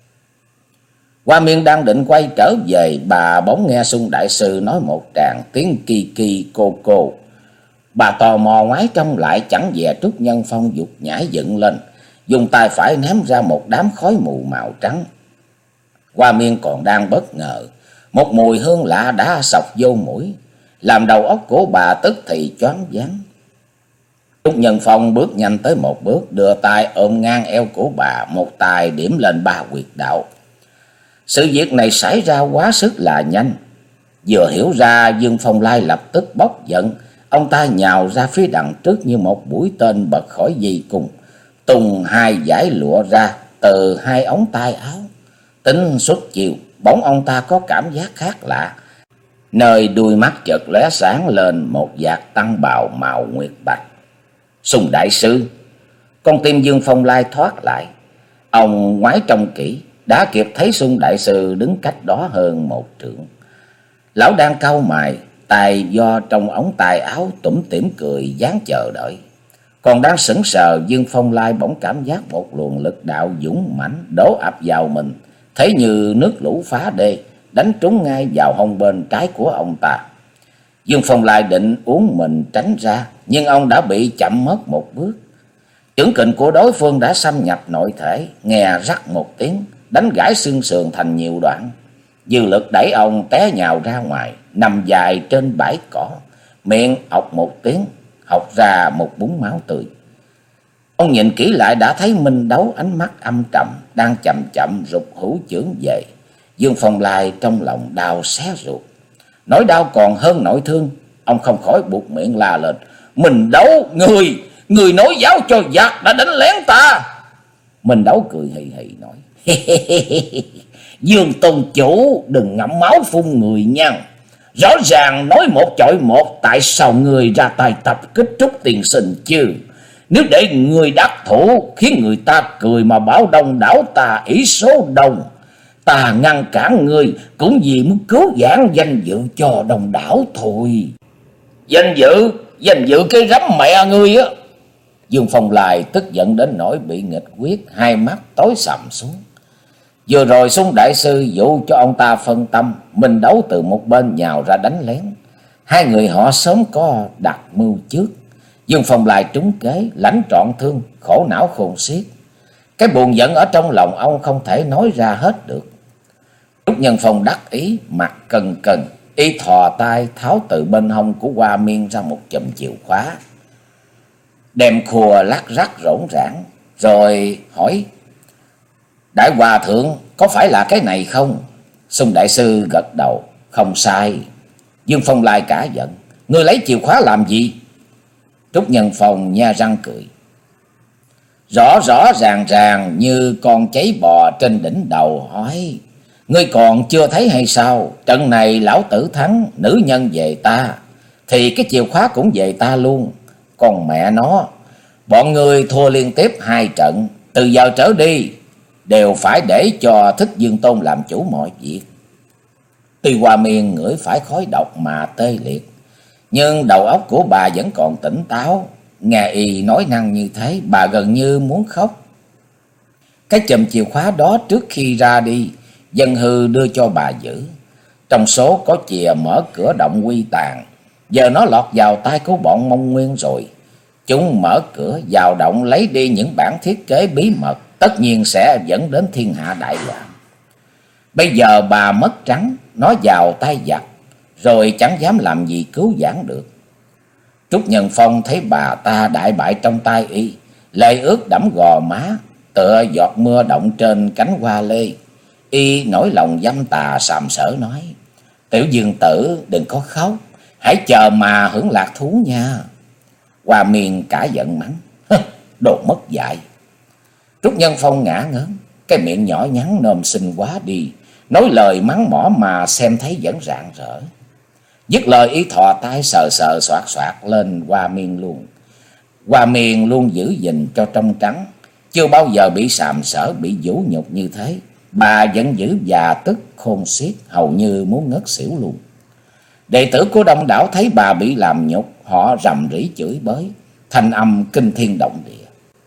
Hoa Miên đang định quay trở về, bà bỗng nghe Xung đại sư nói một tràng tiếng kỳ kỳ cô cô. Bà tò mò ngoái trông lại, chẳng dè Trúc Nhân Phong giục nhảy dựng lên, dùng tay phải ném ra một đám khói mù màu trắng. Hoa Miên còn đang bất ngờ, một mùi hương lạ đã xộc vô mũi, làm đầu óc của bà tức thì choáng váng. Trúc Nhân Phong bước nhanh tới một bước, đưa tay ôm ngang eo của bà, một tay điểm lên ba huyệt đạo. Sự việc này xảy ra quá sức là nhanh. Vừa hiểu ra, Dương Phong Lai lập tức bốc giận, ông ta nhào ra phía đằng trước như một mũi tên bật khỏi dây cung, tung hai dải lụa ra từ hai ống tay áo. Tính xuất chiều, bỗng ông ta có cảm giác khác lạ, nơi đuôi mắt chợt lóe sáng lên một vạt tăng bào màu nguyệt bạch. Xung đại sư! Con tim Dương Phong Lai thoát lại, ông ngoái trông kỹ, đã kịp thấy Xung đại sư đứng cách đó hơn một trượng. Lão đang cau mày, tay do trong ống tay áo, tủm tỉm cười dáng chờ đợi. Còn đang sững sờ, Dương Phong Lai bỗng cảm giác một luồng lực đạo dũng mãnh đổ ập vào mình, thấy như nước lũ phá đê, đánh trúng ngay vào hông bên trái của ông ta. Dương Phong Lai định uốn mình tránh ra, nhưng ông đã bị chậm mất một bước. Chưởng kình của đối phương đã xâm nhập nội thể, nghe rắc một tiếng, đánh gãy xương sườn thành nhiều đoạn. Dư lực đẩy ông té nhào ra ngoài, nằm dài trên bãi cỏ, miệng ọc một tiếng, học ra một búng máu tươi. Ông nhìn kỹ lại đã thấy Minh Đấu ánh mắt âm trầm, đang chậm chậm rụt hữu chưởng về. Dương Phong Lai trong lòng đau xé ruột, nỗi đau còn hơn nỗi thương. Ông không khỏi buột miệng la lên: Minh Đấu, người, người nói giáo cho giặc đã đánh lén ta. Minh Đấu cười hì hì nói: Dương tôn chủ đừng ngậm máu phun người nha. Rõ ràng nói một chọi một, tại sao người ra tay tập kích Trúc tiền sinh chứ? Nếu để người đắc thủ, khiến người ta cười mà bảo Đông đảo ta ỷ số đông. Ta ngăn cản người cũng vì muốn cứu vãn danh dự cho Đông đảo thôi. Danh dự? Danh dự cái rắm mẹ ngươi á! Dương Phong Lai tức giận đến nỗi bị nghịch quyết, hai mắt tối sầm xuống. Vừa rồi Xung đại sư dụ cho ông ta phân tâm, Minh Đấu từ một bên nhào ra đánh lén. Hai người họ sớm có đặt mưu trước. Dương Phong Lai trúng kế, lãnh trọn thương, khổ não khôn xiết. Cái buồn giận ở trong lòng ông không thể nói ra hết được. Trúc Nhân Phong đắc ý, mặt cần cần, y thò tay tháo từ bên hông của Hoa Miên ra một chùm chìa khóa, đem khua lắc rắc rỗn rãng, rồi hỏi: Đại hòa thượng, có phải là cái này không? Xung đại sư gật đầu: Không sai. Dương Phong Lai cả giận: Ngươi lấy chìa khóa làm gì? Trúc Nhân Phong nha răng cười: Rõ rõ ràng ràng như con cháy bò trên đỉnh đầu hỏi: Ngươi còn chưa thấy hay sao? Trận này lão tử thắng, nữ nhân về ta, thì cái chìa khóa cũng về ta luôn. Còn mẹ nó, bọn ngươi thua liên tiếp hai trận, từ giờ trở đi đều phải để cho Thích Dương Tôn làm chủ mọi việc. Tuy Hoa Miên ngửi phải khói độc mà tê liệt, Nhưng đầu óc của bà vẫn còn tỉnh táo. Nghe y nói năng như thế, bà gần như muốn khóc. Cái chùm chìa khóa đó trước khi ra đi, Dân Hư đưa cho bà giữ. Trong số có chìa mở cửa động quy tàn. Giờ nó lọt vào tay của bọn Mông Nguyên rồi. Chúng mở cửa vào động lấy đi những bản thiết kế bí mật, tất nhiên sẽ dẫn đến thiên hạ đại loạn. Bây giờ bà mất trắng, nó vào tay giặc, rồi chẳng dám làm gì cứu vãn được. Trúc Nhân Phong thấy bà ta đại bại trong tay y, lệ ướt đẫm gò má, tựa giọt mưa động trên cánh hoa lê. Y nổi lòng dâm tà sàm sỡ nói: "Tiểu Dương tử đừng có khóc, hãy chờ mà hưởng lạc thú nha." Hoa Miên cả giận mắng: "Đồ mất dạy." Trúc Nhân Phong ngã ngớn, cái miệng nhỏ nhắn nôm xinh quá đi, nói lời mắng mỏ mà xem thấy vẫn rạng rỡ. Dứt lời y thò tay sờ sờ soạt soạt lên Hoa Miên luôn. Hoa Miên luôn giữ gìn cho trong trắng, chưa bao giờ bị sàm sỡ, bị vũ nhục như thế. Bà vẫn giữ già tức khôn xiết, hầu như muốn ngất xỉu luôn. Đệ tử của Đông Đảo thấy bà bị làm nhục, họ rầm rĩ chửi bới, thanh âm kinh thiên động địa.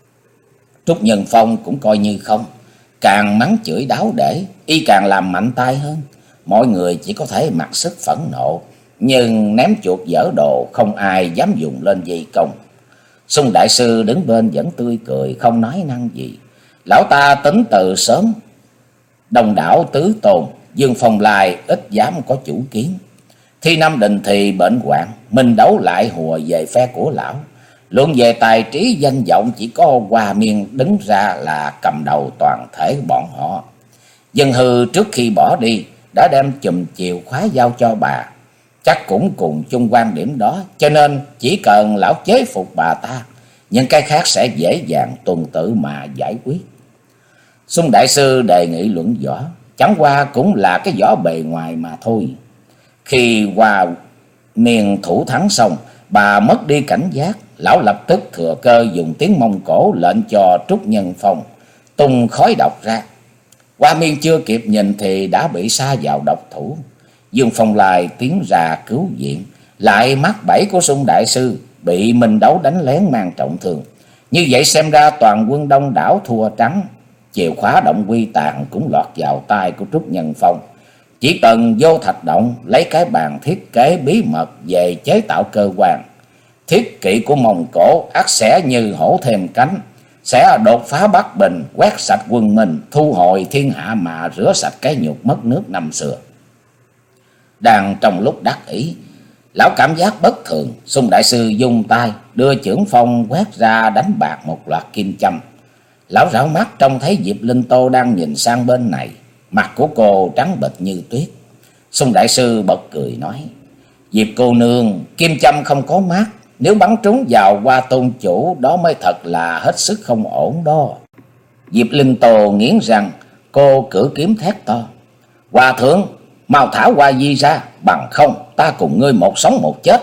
Trúc Nhân Phong cũng coi như không, càng mắng chửi đáo để, y càng làm mạnh tay hơn. Mọi người chỉ có thể mặc sức phẫn nộ, nhưng ném chuột dở đồ không ai dám dùng lên dây công. Xung đại sư đứng bên vẫn tươi cười, không nói năng gì. Lão ta tính từ sớm, Đông Đảo tứ tôn, Dương Phong Lai ít dám có chủ kiến. Thi Nam Đình thì bệnh hoạn, mình đấu lại hùa về phe của lão. Luận về tài trí danh vọng, chỉ có Hoa Miên đứng ra là cầm đầu toàn thể bọn họ. Dân Hư trước khi bỏ đi đã đem chùm chìa khóa giao cho bà, chắc cũng cùng chung quan điểm đó, cho nên chỉ cần lão chế phục bà ta, những cái khác sẽ dễ dàng tuần tự mà giải quyết. Xung đại sư đề nghị luận võ, chẳng qua cũng là cái võ bề ngoài mà thôi. Khi Hoa Miên thủ thắng xong, bà mất đi cảnh giác, lão lập tức thừa cơ dùng tiếng Mông Cổ lệnh cho Trúc Nhân Phong tung khói độc ra. Hoa Miên chưa kịp nhìn thì đã bị sa vào độc thủ. Dương Phong Lai tiến ra cứu viện, lại mắc bẫy của Xung đại sư, bị Minh Đấu đánh lén mang trọng thương. Như vậy xem ra toàn quân Đông Đảo thua trắng. Chìa khóa động quy tàn cũng lọt vào tay của Trúc Nhân Phong. Chỉ cần vô thạch động lấy cái bàn thiết kế bí mật về chế tạo cơ quan, thiết kỵ của Mông Cổ ắt sẽ như hổ thêm cánh, sẽ đột phá Bắc Bình, quét sạch quân Minh, thu hồi thiên hạ mà rửa sạch cái nhục mất nước năm xưa. Đang trong lúc đắc ý, lão cảm giác bất thường, Xung đại sư dùng tay đưa chưởng phong quét ra đánh bạc một loạt kim châm. Lão rảo mắt trông thấy Diệp Linh Tô đang nhìn sang bên này, mặt của cô trắng bệch như tuyết. Xung đại sư bật cười nói: "Diệp cô nương, kim châm không có mát, nếu bắn trúng vào Hoa tôn chủ đó mới thật là hết sức không ổn đó." Diệp Linh Tô nghiến răng, cô cử kiếm thét to: "Hòa thượng, mau thả Hoa Di ra, bằng không ta cùng ngươi một sống một chết."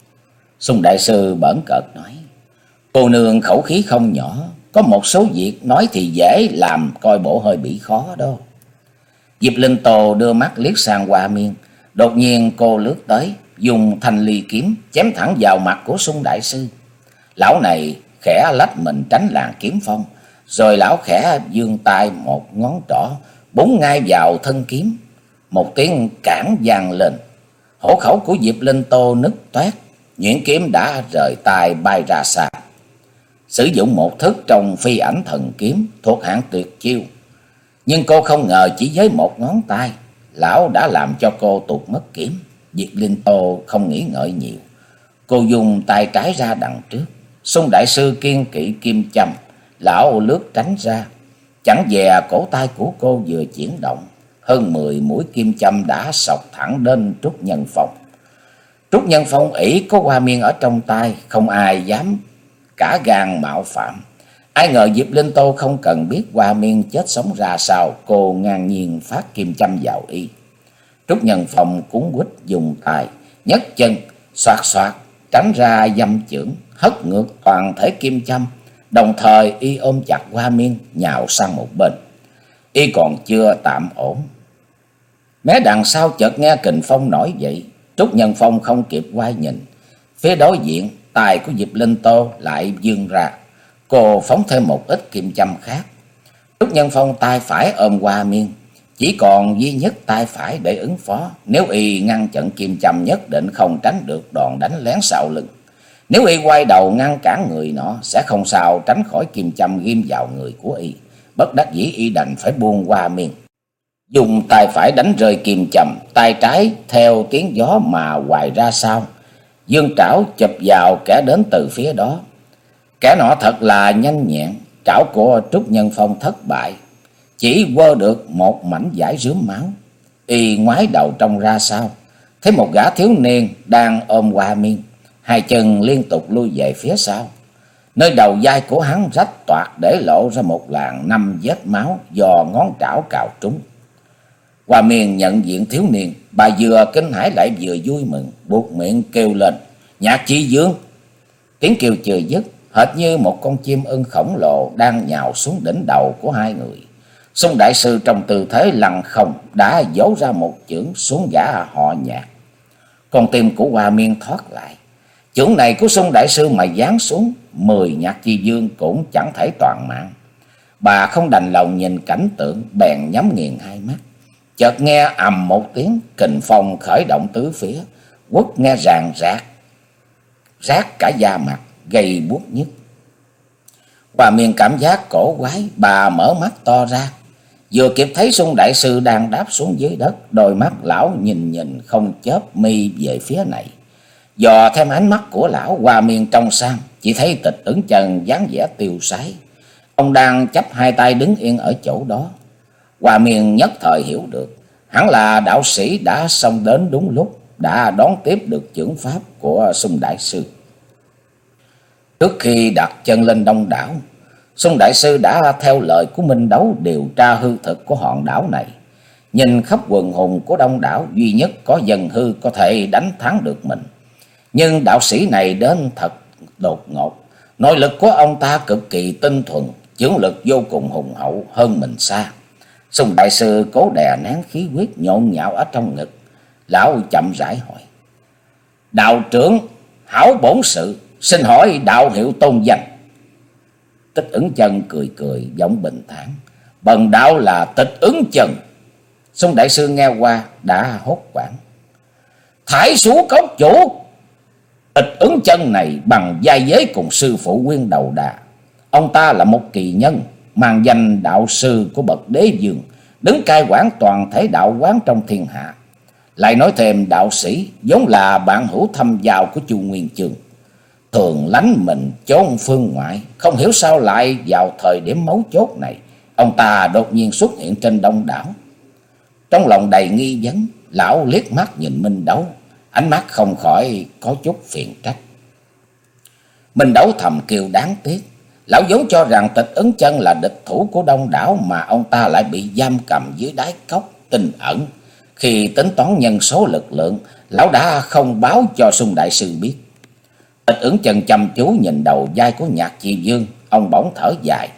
Xung đại sư bỡn cợt nói: "Cô nương khẩu khí không nhỏ, có một số việc nói thì dễ, làm coi bộ hơi bị khó đó." Diệp Linh Tô đưa mắt liếc sang Hoa Miên, đột nhiên cô lướt tới, dùng thanh ly kiếm chém thẳng vào mặt của Xung đại sư. Lão này khẽ lách mình tránh làn kiếm phong, rồi lão khẽ vươn tay một ngón trỏ búng ngay vào thân kiếm. Một tiếng cản vang lên, hổ khẩu của Diệp Linh Tô nứt toét, nhuyễn kiếm đã rời tay bay ra xa. Sử dụng một thức trong phi ảnh thần kiếm thuộc hạng tuyệt chiêu, nhưng cô không ngờ chỉ với một ngón tay, lão đã làm cho cô tụt mất kiếm. Diệp Linh Tô không nghĩ ngợi nhiều, cô dùng tay trái ra đằng trước. Xung đại sư kiên kỵ kim châm, lão lướt tránh ra, chẳng dè cổ tay của cô vừa chuyển động, hơn mười mũi kim châm đã sọc thẳng đến Trúc Nhân Phong. Trúc Nhân Phong ỷ có Hoa Miên ở trong tay, không ai dám cả gan mạo phạm. Ai ngờ Diệp Linh Tô không cần biết Hoa Miên chết sống ra sao, cô ngang nhiên phát kim châm vào y. Trúc Nhân Phong cuốn quýt dùng tay nhấc chân xoạt xoạt tránh ra dâm chưởng, hất ngược toàn thể kim châm, đồng thời y ôm chặt Hoa Miên nhào sang một bên. Y còn chưa tạm ổn, mé đằng sau chợt nghe kình phong nổi dậy. Trúc Nhân Phong không kịp quay nhìn, Phía đối diện, tay của Diệp Linh Tô lại vươn ra. Cô phóng thêm một ít kim châm khác. Trúc Nhân Phong tay phải ôm Hoa Miên, chỉ còn duy nhất tay phải để ứng phó. Nếu y ngăn chặn kim châm nhất định không tránh được đòn đánh lén sau lưng. Nếu y quay đầu ngăn cản người nọ sẽ không sao tránh khỏi kim châm ghim vào người của y. Bất đắc dĩ y đành phải buông Hoa Miên, dùng tay phải đánh rơi kim châm, tay trái theo tiếng gió mà hoài ra sau, dương trảo chụp vào kẻ đến từ phía đó. Kẻ nọ thật là nhanh nhẹn, trảo của Trúc Nhân Phong thất bại, chỉ quơ được một mảnh vải rướm máu. Y ngoái đầu trông ra sau, thấy một gã thiếu niên đang ôm Hoa Miên, hai chân liên tục lui về phía sau. Nơi đầu vai của hắn rách toạc để lộ ra một làn năm vết máu do ngón trảo cào trúng. Hoa Miên nhận diện thiếu niên, bà vừa kinh hãi lại vừa vui mừng, buột miệng kêu lên: "Nhạc Chi Dương!" Tiếng kêu chưa dứt, hệt như một con chim ưng khổng lồ đang nhào xuống đỉnh đầu của hai người. Xung đại sư trong tư thế lăn không đã vỗ ra một chưởng xuống gã họ Nhạc. Con tim của Hoa Miên thoát lại. Chưởng này của Xung đại sư mà giáng xuống, mười Nhạc Chi Dương cũng chẳng thể toàn mạng. Bà không đành lòng nhìn cảnh tượng, bèn nhắm nghiền hai mắt. Chợt nghe ầm một tiếng, kình phong khởi động tứ phía, quất nghe ràng rạc, rát cả da mặt, gây buốt nhức. Hoa Miên cảm giác cổ quái, bà mở mắt to ra, vừa kịp thấy Xung đại sư đang đáp xuống dưới đất. Đôi mắt lão nhìn nhìn không chớp mi về phía này. Dò thêm ánh mắt của lão, Hoa Miên trong sang chỉ thấy Tịch Ứng Chân dáng vẻ tiêu sái. Ông đang chắp hai tay đứng yên ở chỗ đó. Hoa Miên nhất thời hiểu được, hẳn là đạo sĩ đã xông đến đúng lúc, đã đón tiếp được chưởng pháp của Xung đại sư. Trước khi đặt chân lên Đông đảo, Xung đại sư đã theo lời của Minh Đấu điều tra hư thực của hòn đảo này. Nhìn khắp quần hùng của Đông đảo, duy nhất có Dân Hư có thể đánh thắng được mình. Nhưng đạo sĩ này đến thật đột ngột. Nội lực của ông ta cực kỳ tinh thuần, chưởng lực vô cùng hùng hậu hơn mình xa. Xung đại sư cố đè nén khí huyết nhộn nhạo ở trong ngực. Lão chậm rãi hỏi: "Đạo trưởng hảo bổn sự, xin hỏi đạo hiệu tôn danh?" Tịch Ứng Chân cười cười, giọng bình thản: "Bần đạo là Tịch Ứng Chân." Xung đại sư nghe qua đã hốt hoảng: "Thải Sú cốc chủ!" Tịch Ứng Chân này bằng vai giới cùng sư phụ Nguyên Đầu Đà. Ông ta là một kỳ nhân, mang danh đạo sư của bậc đế vương, đứng cai quản toàn thể đạo quán trong thiên hạ. Lại nói thêm đạo sĩ vốn là bạn hữu thâm giao của Chu Nguyên Chương, thường lánh mình chốn phương ngoại. Không hiểu sao lại vào thời điểm mấu chốt này, ông ta đột nhiên xuất hiện trên Đông đảo. Trong lòng đầy nghi vấn, lão liếc mắt nhìn Minh Đấu, ánh mắt không khỏi có chút phiền trách. Minh Đấu thầm kêu đáng tiếc. Lão vốn cho rằng Tịch Ứng Chân là địch thủ của Đông đảo, mà ông ta lại bị giam cầm dưới đáy cốc tinh ẩn. Khi tính toán nhân số lực lượng, lão đã không báo cho Xung đại sư biết. Tịch Ứng Chân chăm chú nhìn đầu vai của Nhạc Chi Dương, ông bỗng thở dài: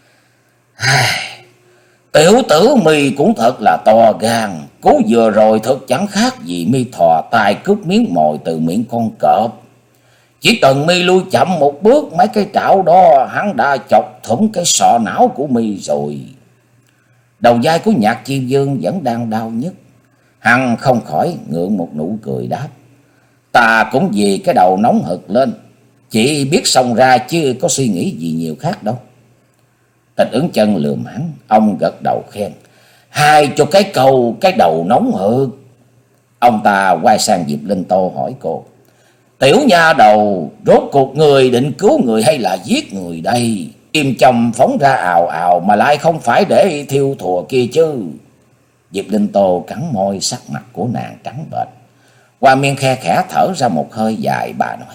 "Tiểu tử mi cũng thật là to gan, cú vừa rồi thật chẳng khác gì mi thò tay cướp miếng mồi từ miệng con cọp. Chỉ cần mi lui chậm một bước, mấy cái trảo đó hắn đã chọc thủng cái sọ não của mi rồi." Đầu vai của Nhạc Chi Dương vẫn đang đau nhức, hắn không khỏi ngượng một nụ cười đáp: "Ta cũng vì cái đầu nóng hực lên, chỉ biết xông ra chứ có suy nghĩ gì nhiều khác đâu." Tịch Ứng Chân lườm hắn, ông gật đầu khen: "Hai cho cái câu cái đầu nóng hực." Ông ta quay sang Diệp Linh Tô hỏi cô: "Tiểu nha đầu, rốt cuộc người định cứu người hay là giết người đây? Kim châm phóng ra ào ào mà lại không phải để thiêu thùa kia chứ?" Diệp Linh Tô cắn môi, sắc mặt của nàng trắng bệch. Hoa Miên khe khẽ thở ra một hơi dài, bà nói: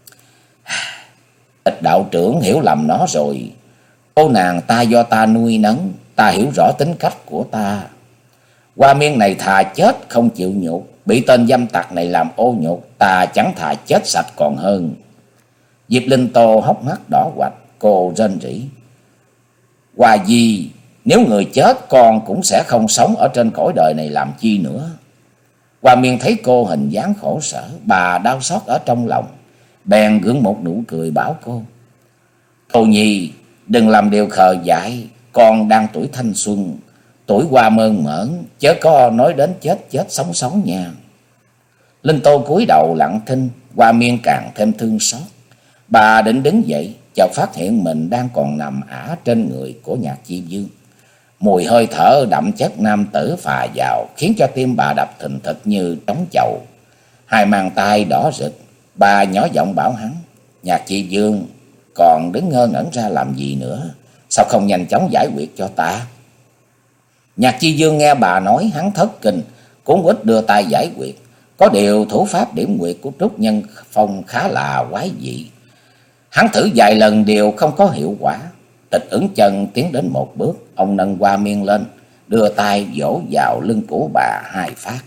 "Tịch đạo trưởng hiểu lầm nó rồi. Cô nàng ta do ta nuôi nấng, ta hiểu rõ tính cách của ta. Hoa Miên này thà chết không chịu nhục, bị tên dâm tặc này làm ô nhục, ta chẳng thà chết sạch còn hơn." Diệp Linh Tô hốc mắt đỏ quạch, cô rên rỉ: "Hoa Di, nếu người chết con cũng sẽ không sống ở trên cõi đời này làm chi nữa." Hoa Miên thấy cô hình dáng khổ sở, bà đau xót ở trong lòng. bèn gượng một nụ cười bảo cô: Cô Nhi, đừng làm điều khờ dại, con đang tuổi thanh xuân, tuổi hoa mơn mởn, chớ có nói đến chết chết sống sống nha. Linh Tô cúi đầu lặng thinh, Hoa Miên càng thêm thương xót. Bà định đứng dậy, chợt phát hiện mình đang còn nằm ả trên người của Nhạc Chi Dương. Mùi hơi thở đậm chất nam tử phà vào, khiến cho tim bà đập thình thịch như trống chậu. Hai mang tay đỏ rực, bà nhỏ giọng bảo hắn: Nhạc Chi Dương, còn đứng ngơ ngẩn ra làm gì nữa? Sao không nhanh chóng giải quyết cho ta? Nhạc Chi Dương nghe bà nói, hắn thất kinh, cũng quýt đưa tay giải quyết. Có điều thủ pháp điểm nguyệt của Trúc Nhân Phong khá là quái dị. Hắn thử vài lần đều không có hiệu quả. Tịch Ửng Chân tiến đến một bước, ông nâng Hoa Miên lên, đưa tay vỗ vào lưng của bà hai phát.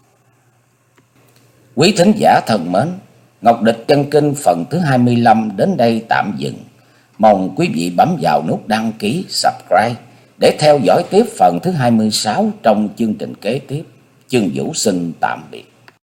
Quý thính giả thân mến, Ngọc Địch Chân Kinh phần thứ hai mươi lăm đến đây tạm dừng. Mong quý vị bấm vào nút đăng ký, subscribe để theo dõi tiếp phần thứ hai mươi sáu trong chương trình kế tiếp. Chương Vũ xin tạm biệt.